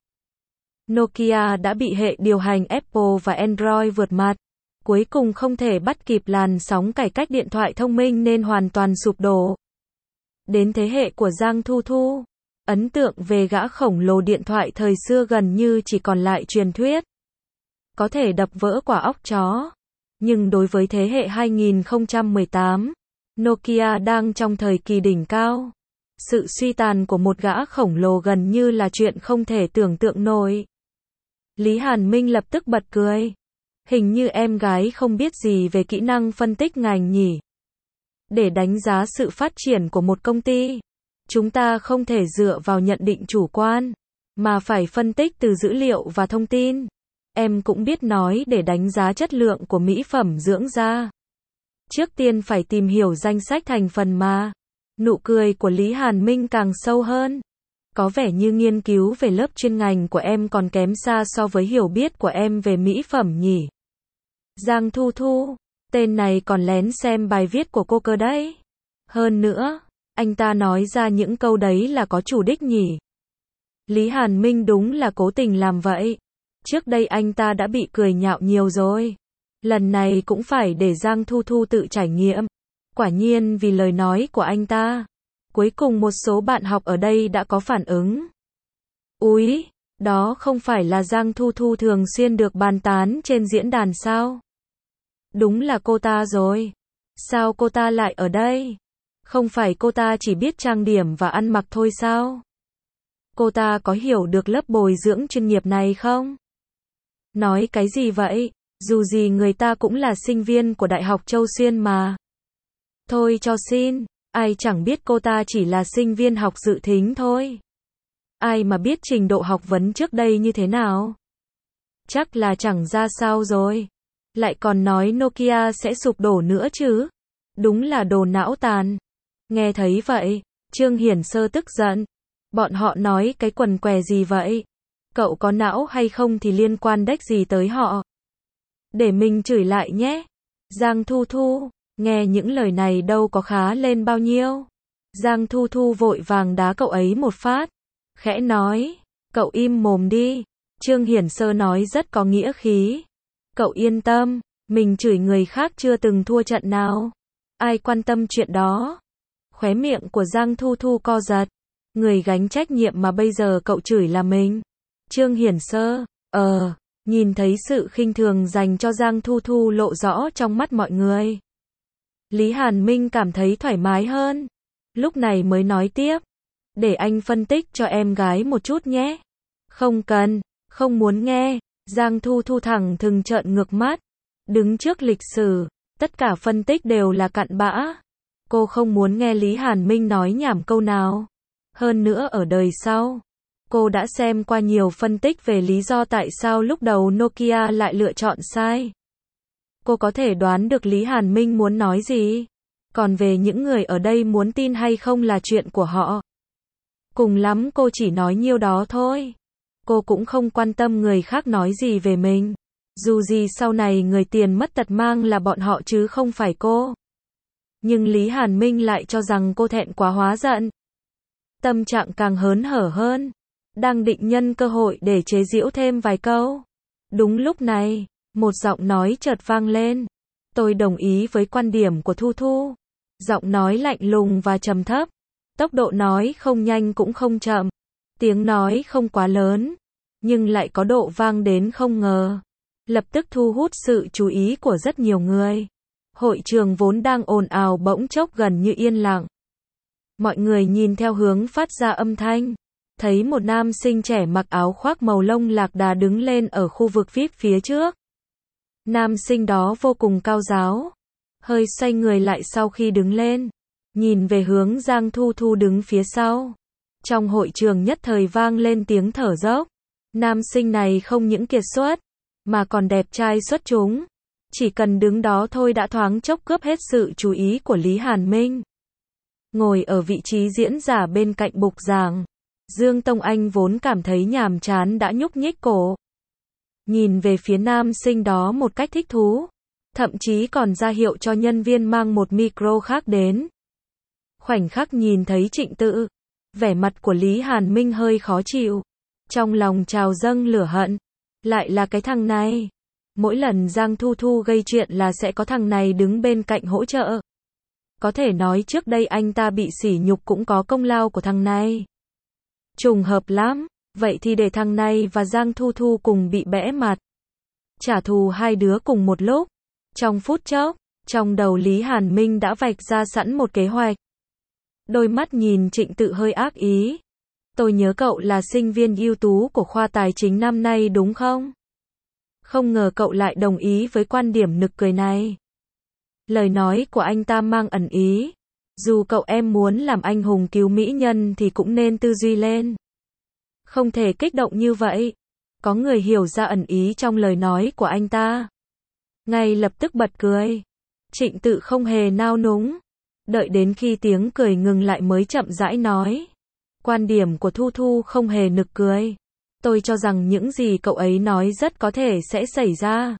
Nokia đã bị hệ điều hành Apple và Android vượt mặt, cuối cùng không thể bắt kịp làn sóng cải cách điện thoại thông minh nên hoàn toàn sụp đổ. Đến thế hệ của Giang Thu Thu, ấn tượng về gã khổng lồ điện thoại thời xưa gần như chỉ còn lại truyền thuyết. Có thể đập vỡ quả óc chó. Nhưng đối với thế hệ hai nghìn không trăm mười tám, Nokia đang trong thời kỳ đỉnh cao. Sự suy tàn của một gã khổng lồ gần như là chuyện không thể tưởng tượng nổi. Lý Hàn Minh lập tức bật cười. Hình như em gái không biết gì về kỹ năng phân tích ngành nhỉ. Để đánh giá sự phát triển của một công ty, chúng ta không thể dựa vào nhận định chủ quan, mà phải phân tích từ dữ liệu và thông tin. Em cũng biết nói để đánh giá chất lượng của mỹ phẩm dưỡng da, trước tiên phải tìm hiểu danh sách thành phần mà. Nụ cười của Lý Hàn Minh càng sâu hơn. Có vẻ như nghiên cứu về lớp chuyên ngành của em còn kém xa so với hiểu biết của em về mỹ phẩm nhỉ. Giang Thu Thu, tên này còn lén xem bài viết của cô cơ đấy. Hơn nữa, anh ta nói ra những câu đấy là có chủ đích nhỉ. Lý Hàn Minh đúng là cố tình làm vậy. Trước đây anh ta đã bị cười nhạo nhiều rồi. Lần này cũng phải để Giang Thu Thu tự trải nghiệm. Quả nhiên vì lời nói của anh ta, cuối cùng một số bạn học ở đây đã có phản ứng. Úi, đó không phải là Giang Thu Thu thường xuyên được bàn tán trên diễn đàn sao? Đúng là cô ta rồi. Sao cô ta lại ở đây? Không phải cô ta chỉ biết trang điểm và ăn mặc thôi sao? Cô ta có hiểu được lớp bồi dưỡng chuyên nghiệp này không? Nói cái gì vậy? Dù gì người ta cũng là sinh viên của Đại học Châu Xuyên mà. Thôi cho xin, ai chẳng biết cô ta chỉ là sinh viên học dự thính thôi. Ai mà biết trình độ học vấn trước đây như thế nào? Chắc là chẳng ra sao rồi. Lại còn nói Nokia sẽ sụp đổ nữa chứ. Đúng là đồ não tàn. Nghe thấy vậy, Trương Hiển Sơ tức giận. Bọn họ nói cái quần què gì vậy? Cậu có não hay không thì liên quan đếch gì tới họ. Để mình chửi lại nhé. Giang Thu Thu, nghe những lời này đâu có khá lên bao nhiêu. Giang Thu Thu vội vàng đá cậu ấy một phát. Khẽ nói, cậu im mồm đi. Trương Hiển Sơ nói rất có nghĩa khí. Cậu yên tâm, mình chửi người khác chưa từng thua trận nào. Ai quan tâm chuyện đó? Khóe miệng của Giang Thu Thu co giật. Người gánh trách nhiệm mà bây giờ cậu chửi là mình. Trương Hiển Sơ, ờ, nhìn thấy sự khinh thường dành cho Giang Thu Thu lộ rõ trong mắt mọi người. Lý Hàn Minh cảm thấy thoải mái hơn. Lúc này mới nói tiếp. Để anh phân tích cho em gái một chút nhé. Không cần, không muốn nghe. Giang Thu Thu thẳng thừng trợn ngược mắt. Đứng trước lịch sử, tất cả phân tích đều là cặn bã. Cô không muốn nghe Lý Hàn Minh nói nhảm câu nào. Hơn nữa ở đời sau, cô đã xem qua nhiều phân tích về lý do tại sao lúc đầu Nokia lại lựa chọn sai. Cô có thể đoán được Lý Hàn Minh muốn nói gì. Còn về những người ở đây muốn tin hay không là chuyện của họ. Cùng lắm cô chỉ nói nhiêu đó thôi. Cô cũng không quan tâm người khác nói gì về mình. Dù gì sau này người tiền mất tật mang là bọn họ chứ không phải cô. Nhưng Lý Hàn Minh lại cho rằng cô thẹn quá hóa giận. Tâm trạng càng hớn hở hơn. Đang định nhân cơ hội để chế giễu thêm vài câu. Đúng lúc này, một giọng nói chợt vang lên. Tôi đồng ý với quan điểm của Thu Thu. Giọng nói lạnh lùng và trầm thấp. Tốc độ nói không nhanh cũng không chậm. Tiếng nói không quá lớn, nhưng lại có độ vang đến không ngờ. Lập tức thu hút sự chú ý của rất nhiều người. Hội trường vốn đang ồn ào bỗng chốc gần như yên lặng. Mọi người nhìn theo hướng phát ra âm thanh. Thấy một nam sinh trẻ mặc áo khoác màu lông lạc đà đứng lên ở khu vực vi ai pi phía trước. Nam sinh đó vô cùng cao giáo. Hơi xoay người lại sau khi đứng lên. Nhìn về hướng Giang Thu Thu đứng phía sau. Trong hội trường nhất thời vang lên tiếng thở dốc. Nam sinh này không những kiệt xuất, mà còn đẹp trai xuất chúng. Chỉ cần đứng đó thôi đã thoáng chốc cướp hết sự chú ý của Lý Hàn Minh. Ngồi ở vị trí diễn giả bên cạnh bục giảng, Dương Tông Anh vốn cảm thấy nhàm chán đã nhúc nhích cổ. Nhìn về phía nam sinh đó một cách thích thú. Thậm chí còn ra hiệu cho nhân viên mang một micro khác đến. Khoảnh khắc nhìn thấy Trịnh Tự, vẻ mặt của Lý Hàn Minh hơi khó chịu. Trong lòng trào dâng lửa hận. Lại là cái thằng này. Mỗi lần Giang Thu Thu gây chuyện là sẽ có thằng này đứng bên cạnh hỗ trợ. Có thể nói trước đây anh ta bị sỉ nhục cũng có công lao của thằng này. Trùng hợp lắm. Vậy thì để thằng này và Giang Thu Thu cùng bị bẽ mặt. Trả thù hai đứa cùng một lúc. Trong phút chốc, trong đầu Lý Hàn Minh đã vạch ra sẵn một kế hoạch. Đôi mắt nhìn Trịnh Tự hơi ác ý. Tôi nhớ cậu là sinh viên ưu tú của khoa tài chính năm nay đúng không? Không ngờ cậu lại đồng ý với quan điểm nực cười này. Lời nói của anh ta mang ẩn ý. Dù cậu em muốn làm anh hùng cứu mỹ nhân thì cũng nên tư duy lên. Không thể kích động như vậy. Có người hiểu ra ẩn ý trong lời nói của anh ta. Ngay lập tức bật cười. Trịnh Tự không hề nao núng. Đợi đến khi tiếng cười ngừng lại mới chậm rãi nói. Quan điểm của Thu Thu không hề nực cười. Tôi cho rằng những gì cậu ấy nói rất có thể sẽ xảy ra.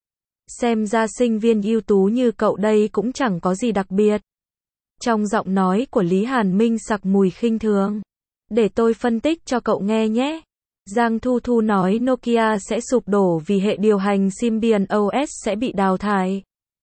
Xem ra sinh viên ưu tú như cậu đây cũng chẳng có gì đặc biệt. Trong giọng nói của Lý Hàn Minh sặc mùi khinh thường. Để tôi phân tích cho cậu nghe nhé. Giang Thu Thu nói Nokia sẽ sụp đổ vì hệ điều hành Symbian ô ét sẽ bị đào thải.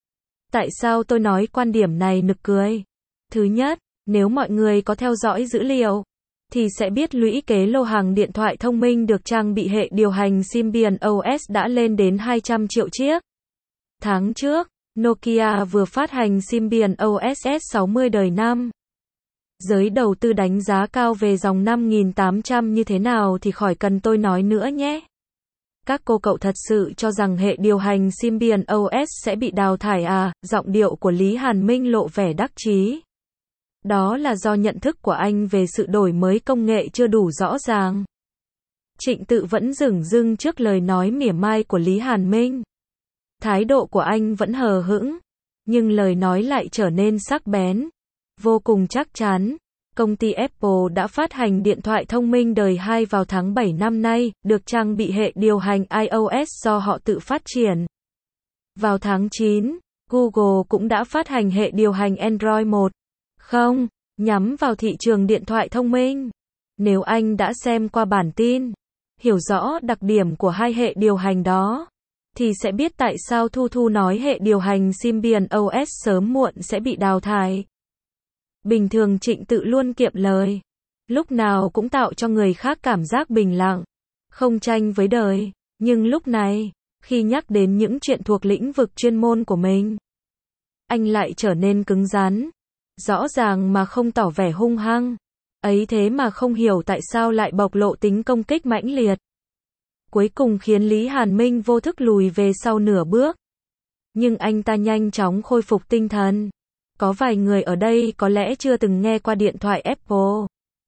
Tại sao tôi nói quan điểm này nực cười? Thứ nhất, nếu mọi người có theo dõi dữ liệu, thì sẽ biết lũy kế lô hàng điện thoại thông minh được trang bị hệ điều hành Symbian ô ét đã lên đến hai trăm triệu chiếc. Tháng trước, Nokia vừa phát hành Symbian ô ét S sáu mươi đời năm. Giới đầu tư đánh giá cao về dòng năm nghìn tám trăm như thế nào thì khỏi cần tôi nói nữa nhé. Các cô cậu thật sự cho rằng hệ điều hành Symbian ô ét sẽ bị đào thải à? Giọng điệu của Lý Hàn Minh lộ vẻ đắc chí. Đó là do nhận thức của anh về sự đổi mới công nghệ chưa đủ rõ ràng. Trịnh Tự vẫn dửng dưng trước lời nói mỉa mai của Lý Hàn Minh. Thái độ của anh vẫn hờ hững, nhưng lời nói lại trở nên sắc bén, vô cùng chắc chắn. Công ty Apple đã phát hành điện thoại thông minh đời hai vào tháng bảy năm nay, được trang bị hệ điều hành iOS do họ tự phát triển. Vào tháng chín, Google cũng đã phát hành hệ điều hành Android một chấm không, nhắm vào thị trường điện thoại thông minh. Nếu anh đã xem qua bản tin, hiểu rõ đặc điểm của hai hệ điều hành đó, thì sẽ biết tại sao Thu Thu nói hệ điều hành Symbian ô ét sớm muộn sẽ bị đào thải. Bình thường Trịnh Tự luôn kiệm lời, lúc nào cũng tạo cho người khác cảm giác bình lặng, không tranh với đời, nhưng lúc này, khi nhắc đến những chuyện thuộc lĩnh vực chuyên môn của mình, anh lại trở nên cứng rắn, rõ ràng mà không tỏ vẻ hung hăng, ấy thế mà không hiểu tại sao lại bộc lộ tính công kích mãnh liệt. Cuối cùng khiến Lý Hàn Minh vô thức lùi về sau nửa bước. Nhưng anh ta nhanh chóng khôi phục tinh thần. Có vài người ở đây có lẽ chưa từng nghe qua điện thoại Apple,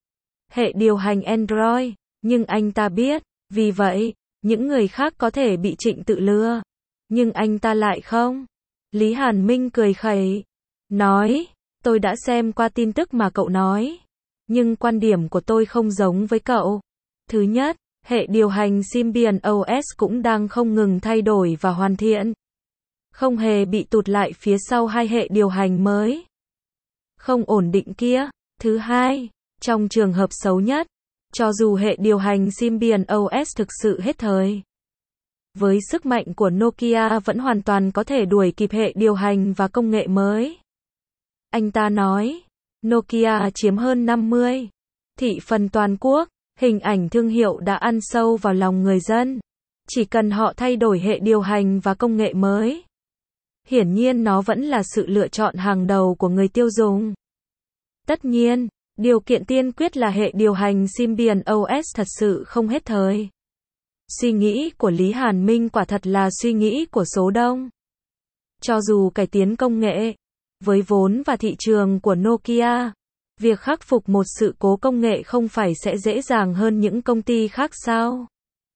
hệ điều hành Android, nhưng anh ta biết, vì vậy, những người khác có thể bị Trịnh Tự lừa, nhưng anh ta lại không. Lý Hàn Minh cười khẩy, nói, tôi đã xem qua tin tức mà cậu nói, nhưng quan điểm của tôi không giống với cậu. Thứ nhất, hệ điều hành Symbian ô ét cũng đang không ngừng thay đổi và hoàn thiện, không hề bị tụt lại phía sau hai hệ điều hành mới không ổn định kia. Thứ hai, trong trường hợp xấu nhất, cho dù hệ điều hành Symbian ô ét thực sự hết thời, với sức mạnh của Nokia vẫn hoàn toàn có thể đuổi kịp hệ điều hành và công nghệ mới. Anh ta nói, Nokia chiếm hơn năm mươi thị phần toàn quốc, hình ảnh thương hiệu đã ăn sâu vào lòng người dân. Chỉ cần họ thay đổi hệ điều hành và công nghệ mới, hiển nhiên nó vẫn là sự lựa chọn hàng đầu của người tiêu dùng. Tất nhiên, điều kiện tiên quyết là hệ điều hành Symbian ô ét thật sự không hết thời. Suy nghĩ của Lý Hàn Minh quả thật là suy nghĩ của số đông. Cho dù cải tiến công nghệ, với vốn và thị trường của Nokia, việc khắc phục một sự cố công nghệ không phải sẽ dễ dàng hơn những công ty khác sao?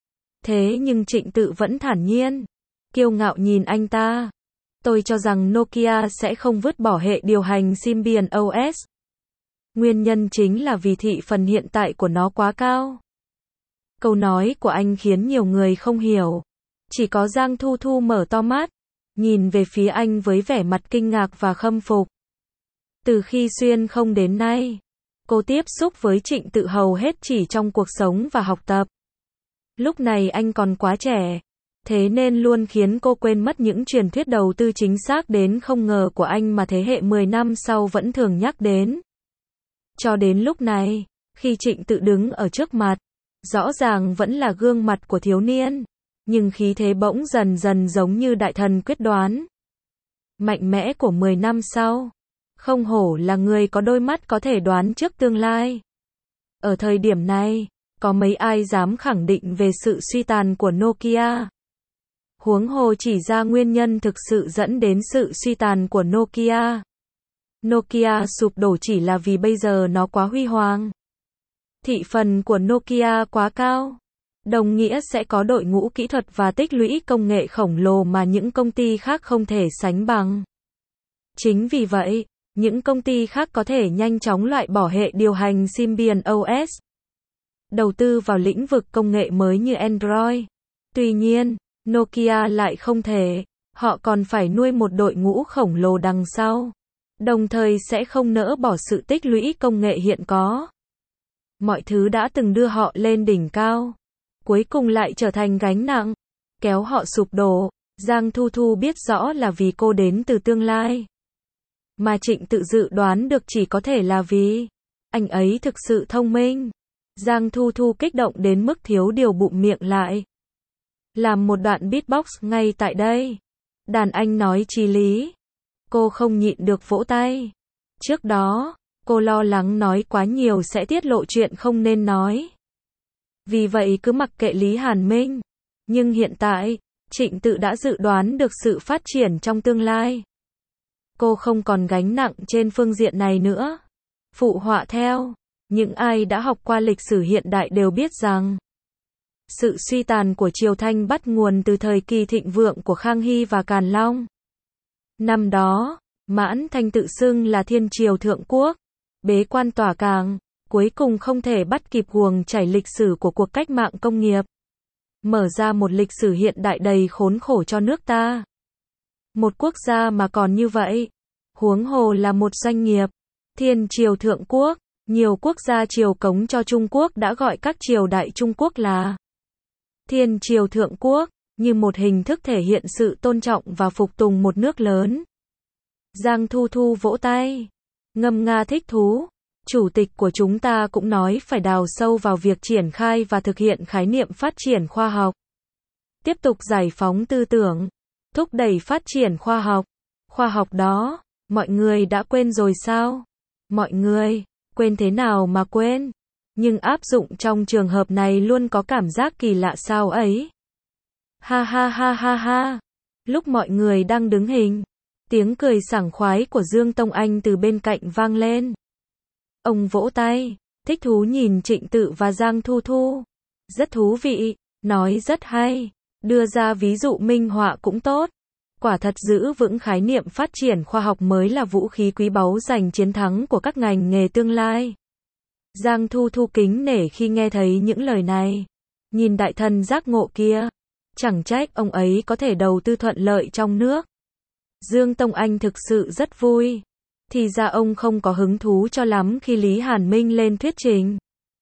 Thế nhưng Trịnh Tự vẫn thản nhiên, kiêu ngạo nhìn anh ta. Tôi cho rằng Nokia sẽ không vứt bỏ hệ điều hành Symbian ô ét. Nguyên nhân chính là vì thị phần hiện tại của nó quá cao. Câu nói của anh khiến nhiều người không hiểu. Chỉ có Giang Thu Thu mở to mắt, nhìn về phía anh với vẻ mặt kinh ngạc và khâm phục. Từ khi xuyên không đến nay, cô tiếp xúc với Trịnh Tự hầu hết chỉ trong cuộc sống và học tập. Lúc này anh còn quá trẻ, thế nên luôn khiến cô quên mất những truyền thuyết đầu tư chính xác đến không ngờ của anh mà thế hệ mười năm sau vẫn thường nhắc đến. Cho đến lúc này, khi Trịnh Tự đứng ở trước mặt, rõ ràng vẫn là gương mặt của thiếu niên, nhưng khí thế bỗng dần dần giống như đại thần quyết đoán. Mạnh mẽ của mười năm sau. Không hổ là người có đôi mắt có thể đoán trước tương lai. Ở thời điểm này, có mấy ai dám khẳng định về sự suy tàn của Nokia. Huống hồ chỉ ra nguyên nhân thực sự dẫn đến sự suy tàn của Nokia. Nokia sụp đổ chỉ là vì bây giờ nó quá huy hoàng. Thị phần của Nokia quá cao, đồng nghĩa sẽ có đội ngũ kỹ thuật và tích lũy công nghệ khổng lồ mà những công ty khác không thể sánh bằng. Chính vì vậy, những công ty khác có thể nhanh chóng loại bỏ hệ điều hành Symbian ô ét, đầu tư vào lĩnh vực công nghệ mới như Android. Tuy nhiên, Nokia lại không thể, họ còn phải nuôi một đội ngũ khổng lồ đằng sau, đồng thời sẽ không nỡ bỏ sự tích lũy công nghệ hiện có. Mọi thứ đã từng đưa họ lên đỉnh cao, cuối cùng lại trở thành gánh nặng, kéo họ sụp đổ. Giang Thu Thu biết rõ là vì cô đến từ tương lai. Mà Trịnh Tự dự đoán được chỉ có thể là vì anh ấy thực sự thông minh. Giang Thu Thu kích động đến mức thiếu điều bụm miệng lại. Làm một đoạn beatbox ngay tại đây. Đàn anh nói chí lý. Cô không nhịn được vỗ tay. Trước đó, cô lo lắng nói quá nhiều sẽ tiết lộ chuyện không nên nói. Vì vậy cứ mặc kệ Lý Hàn Minh. Nhưng hiện tại, Trịnh Tự đã dự đoán được sự phát triển trong tương lai. Cô không còn gánh nặng trên phương diện này nữa. Phụ họa theo, những ai đã học qua lịch sử hiện đại đều biết rằng sự suy tàn của Triều Thanh bắt nguồn từ thời kỳ thịnh vượng của Khang Hy và Càn Long. Năm đó, Mãn Thanh tự xưng là thiên triều thượng quốc, bế quan tỏa cảng, cuối cùng không thể bắt kịp guồng chảy lịch sử của cuộc cách mạng công nghiệp. Mở ra một lịch sử hiện đại đầy khốn khổ cho nước ta. Một quốc gia mà còn như vậy, huống hồ là một doanh nghiệp. Thiên triều thượng quốc, nhiều quốc gia triều cống cho Trung Quốc đã gọi các triều đại Trung Quốc là thiên triều thượng quốc, như một hình thức thể hiện sự tôn trọng và phục tùng một nước lớn. Giang Thu Thu vỗ tay, ngâm nga thích thú. Chủ tịch của chúng ta cũng nói phải đào sâu vào việc triển khai và thực hiện khái niệm phát triển khoa học. Tiếp tục giải phóng tư tưởng, thúc đẩy phát triển khoa học. Khoa học đó, mọi người đã quên rồi sao? Mọi người, quên thế nào mà quên? Nhưng áp dụng trong trường hợp này luôn có cảm giác kỳ lạ sao ấy. Ha ha ha ha ha. Lúc mọi người đang đứng hình, tiếng cười sảng khoái của Dương Tông Anh từ bên cạnh vang lên. Ông vỗ tay, thích thú nhìn Trịnh Tự và Giang Thu Thu. Rất thú vị, nói rất hay, đưa ra ví dụ minh họa cũng tốt. Quả thật giữ vững khái niệm phát triển khoa học mới là vũ khí quý báu giành chiến thắng của các ngành nghề tương lai. Giang Thu Thu kính nể khi nghe thấy những lời này. Nhìn đại thần giác ngộ kia, chẳng trách ông ấy có thể đầu tư thuận lợi trong nước. Dương Tông Anh thực sự rất vui. Thì ra ông không có hứng thú cho lắm khi Lý Hàn Minh lên thuyết trình.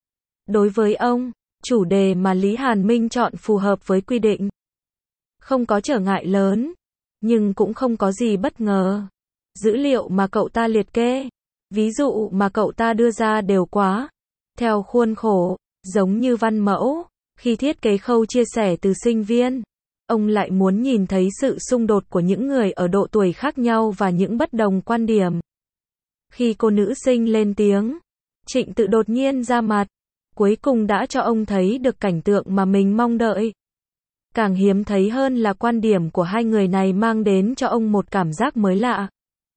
Đối với ông, chủ đề mà Lý Hàn Minh chọn phù hợp với quy định. Không có trở ngại lớn, nhưng cũng không có gì bất ngờ. Dữ liệu mà cậu ta liệt kê, ví dụ mà cậu ta đưa ra đều quá theo khuôn khổ, giống như văn mẫu. Khi thiết kế khâu chia sẻ từ sinh viên, ông lại muốn nhìn thấy sự xung đột của những người ở độ tuổi khác nhau và những bất đồng quan điểm. Khi cô nữ sinh lên tiếng, Trịnh Tự đột nhiên ra mặt, cuối cùng đã cho ông thấy được cảnh tượng mà mình mong đợi. Càng hiếm thấy hơn là quan điểm của hai người này mang đến cho ông một cảm giác mới lạ.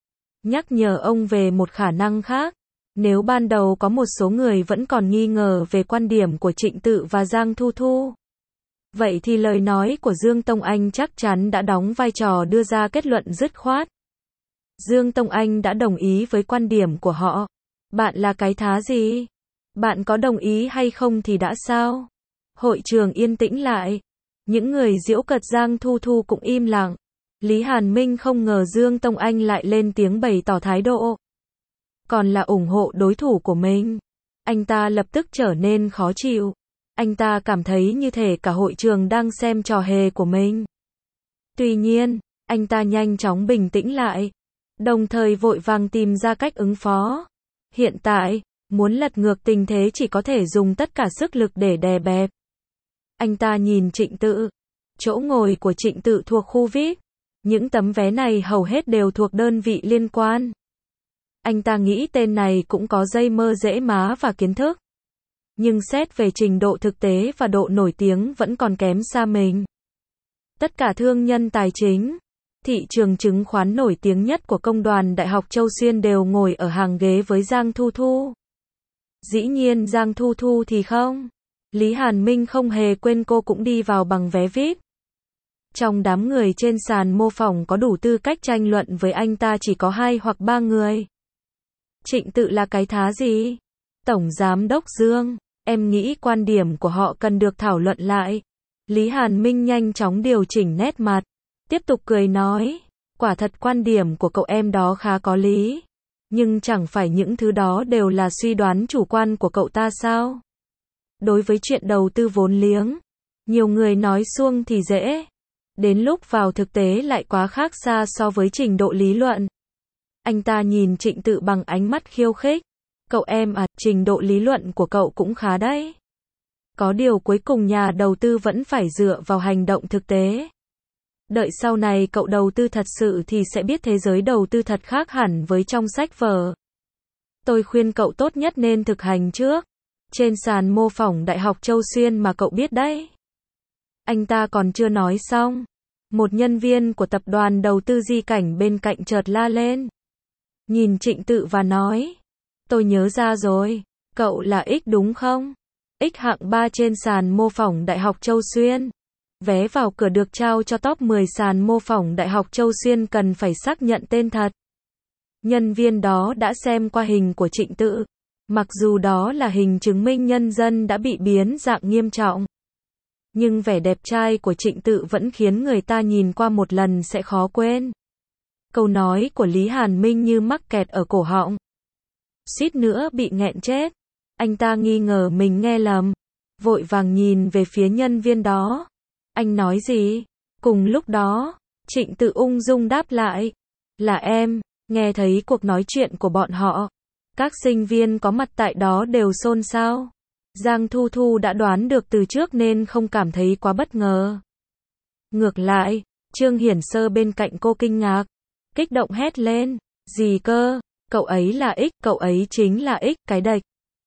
Nhắc nhở ông về một khả năng khác. Nếu ban đầu có một số người vẫn còn nghi ngờ về quan điểm của Trịnh Tự và Giang Thu Thu, vậy thì lời nói của Dương Tông Anh chắc chắn đã đóng vai trò đưa ra kết luận dứt khoát. Dương Tông Anh đã đồng ý với quan điểm của họ. Bạn là cái thá gì? Bạn có đồng ý hay không thì đã sao? Hội trường yên tĩnh lại. Những người giễu cợt Giang Thu Thu cũng im lặng. Lý Hàn Minh không ngờ Dương Tông Anh lại lên tiếng bày tỏ thái độ. Còn là ủng hộ đối thủ của mình. Anh ta lập tức trở nên khó chịu. Anh ta cảm thấy như thể cả hội trường đang xem trò hề của mình. Tuy nhiên, anh ta nhanh chóng bình tĩnh lại. Đồng thời vội vàng tìm ra cách ứng phó. Hiện tại, muốn lật ngược tình thế chỉ có thể dùng tất cả sức lực để đè bẹp. Anh ta nhìn Trịnh Tự. Chỗ ngồi của Trịnh Tự thuộc khu vi ai pi. Những tấm vé này hầu hết đều thuộc đơn vị liên quan. Anh ta nghĩ tên này cũng có dây mơ dễ má và kiến thức. Nhưng xét về trình độ thực tế và độ nổi tiếng vẫn còn kém xa mình. Tất cả thương nhân tài chính, thị trường chứng khoán nổi tiếng nhất của công đoàn Đại học Châu Xuyên đều ngồi ở hàng ghế với Giang Thu Thu. Dĩ nhiên Giang Thu Thu thì không. Lý Hàn Minh không hề quên cô cũng đi vào bằng vé vi ai pi. Trong đám người trên sàn mô phỏng có đủ tư cách tranh luận với anh ta chỉ có hai hoặc ba người. Trịnh Tự là cái thá gì? Tổng Giám đốc Dương, em nghĩ quan điểm của họ cần được thảo luận lại. Lý Hàn Minh nhanh chóng điều chỉnh nét mặt. Tiếp tục cười nói, quả thật quan điểm của cậu em đó khá có lý. Nhưng chẳng phải những thứ đó đều là suy đoán chủ quan của cậu ta sao? Đối với chuyện đầu tư vốn liếng, nhiều người nói suông thì dễ. đến lúc vào thực tế lại quá khác xa so với trình độ lý luận. Anh ta nhìn Trịnh Tự bằng ánh mắt khiêu khích. Cậu em à, trình độ lý luận của cậu cũng khá đấy. Có điều cuối cùng nhà đầu tư vẫn phải dựa vào hành động thực tế. Đợi sau này cậu đầu tư thật sự thì sẽ biết thế giới đầu tư thật khác hẳn với trong sách vở. Tôi khuyên cậu tốt nhất nên thực hành trước. Trên sàn mô phỏng Đại học Châu Xuyên mà cậu biết đấy. Anh ta còn chưa nói xong. Một nhân viên của tập đoàn đầu tư Di Cảnh bên cạnh chợt la lên. Nhìn Trịnh Tự và nói. Tôi nhớ ra rồi. Cậu là X đúng không? X hạng ba trên sàn mô phỏng Đại học Châu Xuyên. Vé vào cửa được trao cho top mười sàn mô phỏng Đại học Châu Xuyên cần phải xác nhận tên thật. Nhân viên đó đã xem qua hình của Trịnh Tự. Mặc dù đó là hình chứng minh nhân dân đã bị biến dạng nghiêm trọng. Nhưng vẻ đẹp trai của Trịnh Tự vẫn khiến người ta nhìn qua một lần sẽ khó quên. Câu nói của Lý Hàn Minh như mắc kẹt ở cổ họng. Suýt nữa bị nghẹn chết. Anh ta nghi ngờ mình nghe lầm. Vội vàng nhìn về phía nhân viên đó. Anh nói gì? Cùng lúc đó, Trịnh Tự ung dung đáp lại. Là em. Nghe thấy cuộc nói chuyện của bọn họ. Các sinh viên có mặt tại đó đều xôn xao. Giang Thu Thu đã đoán được từ trước nên không cảm thấy quá bất ngờ. Ngược lại, Trương Hiển Sơ bên cạnh cô kinh ngạc. Kích động hét lên. Gì cơ? Cậu ấy là X, cậu ấy chính là X, cái đệch.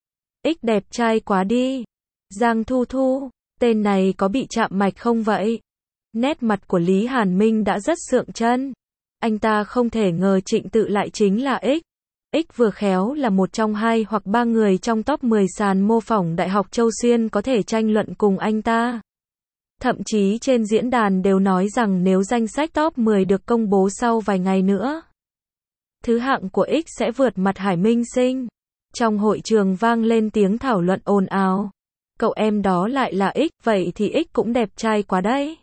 X đẹp trai quá đi. Giang Thu Thu, tên này có bị chạm mạch không vậy? Nét mặt của Lý Hàn Minh đã rất sượng chân. Anh ta không thể ngờ Trịnh Tự lại chính là X. X vừa khéo là một trong hai hoặc ba người trong top mười sàn mô phỏng Đại học Châu Xuyên có thể tranh luận cùng anh ta. Thậm chí trên diễn đàn đều nói rằng nếu danh sách top mười được công bố sau vài ngày nữa, thứ hạng của X sẽ vượt mặt Hải Minh Sinh. Trong hội trường vang lên tiếng thảo luận ồn ào. Cậu em đó lại là X, vậy thì X cũng đẹp trai quá đấy.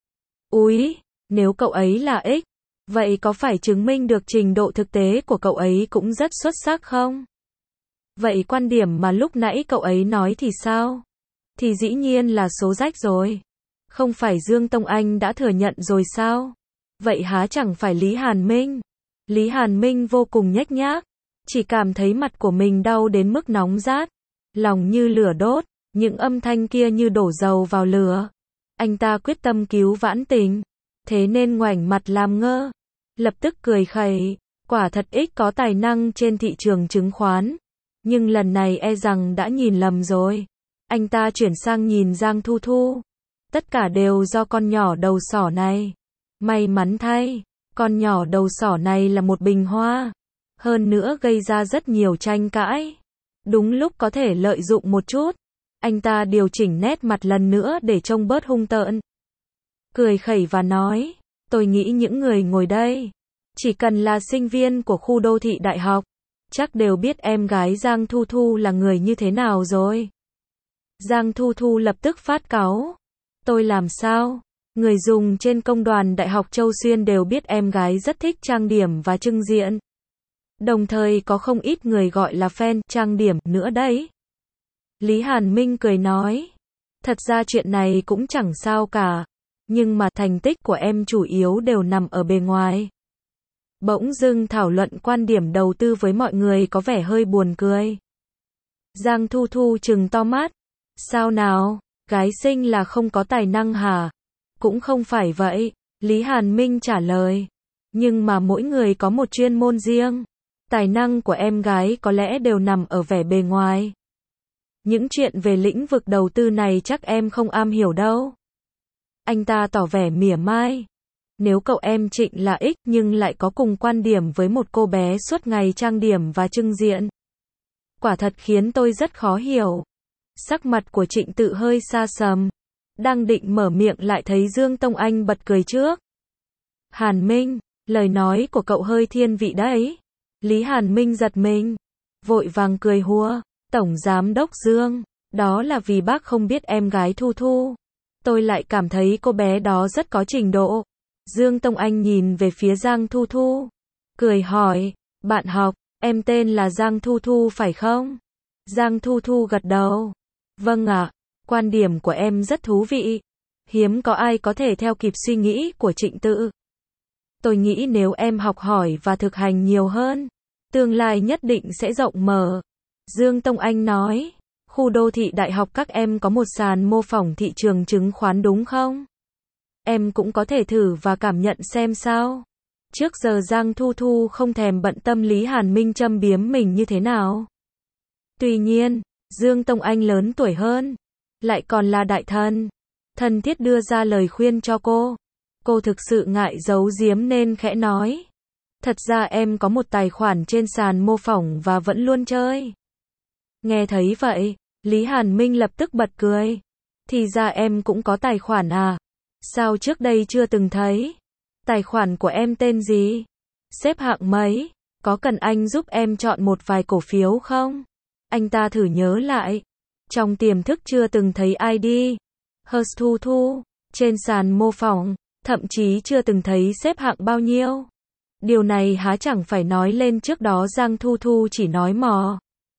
Úi, nếu cậu ấy là X, vậy có phải chứng minh được trình độ thực tế của cậu ấy cũng rất xuất sắc không? Vậy quan điểm mà lúc nãy cậu ấy nói thì sao? Thì dĩ nhiên là số rách rồi. Không phải Dương Tông Anh đã thừa nhận rồi sao? Vậy há chẳng phải Lý Hàn Minh? Lý Hàn Minh vô cùng nhếch nhác. Chỉ cảm thấy mặt của mình đau đến mức nóng rát. Lòng như lửa đốt. Những âm thanh kia như đổ dầu vào lửa. Anh ta quyết tâm cứu vãn tình. Thế nên ngoảnh mặt làm ngơ. Lập tức cười khẩy. Quả thật X có tài năng trên thị trường chứng khoán. Nhưng lần này e rằng đã nhìn lầm rồi. Anh ta chuyển sang nhìn Giang Thu Thu. Tất cả đều do con nhỏ đầu sỏ này. May mắn thay, con nhỏ đầu sỏ này là một bình hoa. Hơn nữa gây ra rất nhiều tranh cãi. Đúng lúc có thể lợi dụng một chút. Anh ta điều chỉnh nét mặt lần nữa để trông bớt hung tợn. Cười khẩy và nói, tôi nghĩ những người ngồi đây, chỉ cần là sinh viên của khu đô thị đại học, chắc đều biết em gái Giang Thu Thu là người như thế nào rồi. Giang Thu Thu lập tức phát cáu. Tôi làm sao? Người dùng trên công đoàn Đại học Châu Xuyên đều biết em gái rất thích trang điểm và trưng diện. Đồng thời có không ít người gọi là fan trang điểm nữa đấy. Lý Hàn Minh cười nói. Thật ra chuyện này cũng chẳng sao cả. Nhưng mà thành tích của em chủ yếu đều nằm ở bề ngoài. Bỗng dưng thảo luận quan điểm đầu tư với mọi người có vẻ hơi buồn cười. Giang Thu Thu trừng to mắt. Sao nào? Gái xinh là không có tài năng hả? Cũng không phải vậy. Lý Hàn Minh trả lời. Nhưng mà mỗi người có một chuyên môn riêng. Tài năng của em gái có lẽ đều nằm ở vẻ bề ngoài. Những chuyện về lĩnh vực đầu tư này chắc em không am hiểu đâu. Anh ta tỏ vẻ mỉa mai. Nếu cậu em Trịnh là X nhưng lại có cùng quan điểm với một cô bé suốt ngày trang điểm và trưng diện. Quả thật khiến tôi rất khó hiểu. Sắc mặt của Trịnh Tự hơi xa sầm. Đang định mở miệng lại thấy Dương Tông Anh bật cười trước. Hàn Minh, lời nói của cậu hơi thiên vị đấy. Lý Hàn Minh giật mình. Vội vàng cười hùa. Tổng Giám đốc Dương, đó là vì bác không biết em gái Thu Thu. Tôi lại cảm thấy cô bé đó rất có trình độ. Dương Tông Anh nhìn về phía Giang Thu Thu. Cười hỏi, bạn học, em tên là Giang Thu Thu phải không? Giang Thu Thu gật đầu. Vâng ạ, quan điểm của em rất thú vị. Hiếm có ai có thể theo kịp suy nghĩ của Trịnh Tự. Tôi nghĩ nếu em học hỏi và thực hành nhiều hơn, tương lai nhất định sẽ rộng mở. Dương Tông Anh nói, khu đô thị đại học các em có một sàn mô phỏng thị trường chứng khoán đúng không? Em cũng có thể thử và cảm nhận xem sao. Trước giờ Giang Thu Thu không thèm bận tâm Lý Hàn Minh châm biếm mình như thế nào. Tuy nhiên, Dương Tông Anh lớn tuổi hơn, lại còn là đại thần, thân thiết đưa ra lời khuyên cho cô. Cô thực sự ngại giấu giếm nên khẽ nói. Thật ra em có một tài khoản trên sàn mô phỏng và vẫn luôn chơi. Nghe thấy vậy, Lý Hàn Minh lập tức bật cười. Thì ra em cũng có tài khoản à? Sao trước đây chưa từng thấy? Tài khoản của em tên gì? Xếp hạng mấy? Có cần anh giúp em chọn một vài cổ phiếu không? Anh ta thử nhớ lại. Trong tiềm thức chưa từng thấy i đê. Hers Thu Thu. Trên sàn mô phỏng, thậm chí chưa từng thấy xếp hạng bao nhiêu. Điều này há chẳng phải nói lên trước đó Giang Thu Thu chỉ nói mò.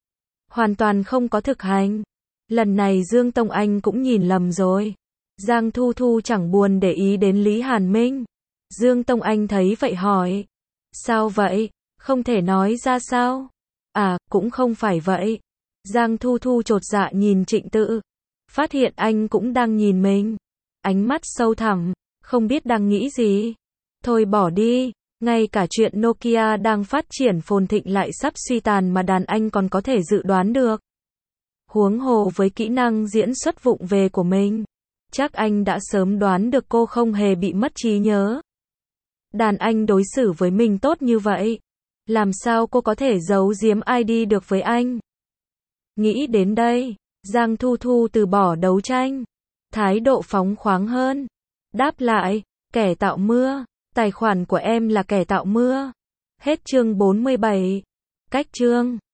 Hoàn toàn không có thực hành. Lần này Dương Tông Anh cũng nhìn lầm rồi. Giang Thu Thu chẳng buồn để ý đến Lý Hàn Minh. Dương Tông Anh thấy vậy hỏi. Sao vậy? Không thể nói ra sao? À, cũng không phải vậy. Giang Thu Thu chột dạ nhìn Trịnh Tự. Phát hiện anh cũng đang nhìn mình. Ánh mắt sâu thẳm, không biết đang nghĩ gì. Thôi bỏ đi, ngay cả chuyện Nokia đang phát triển phồn thịnh lại sắp suy tàn mà đàn anh còn có thể dự đoán được. Huống hồ với kỹ năng diễn xuất vụng về của mình, chắc anh đã sớm đoán được cô không hề bị mất trí nhớ. Đàn anh đối xử với mình tốt như vậy, làm sao cô có thể giấu giếm i đê được với anh? Nghĩ đến đây, Giang Thu Thu từ bỏ đấu tranh, thái độ phóng khoáng hơn. Đáp lại, kẻ tạo mưa, tài khoản của em là kẻ tạo mưa. Hết chương bốn mươi bảy. Cách chương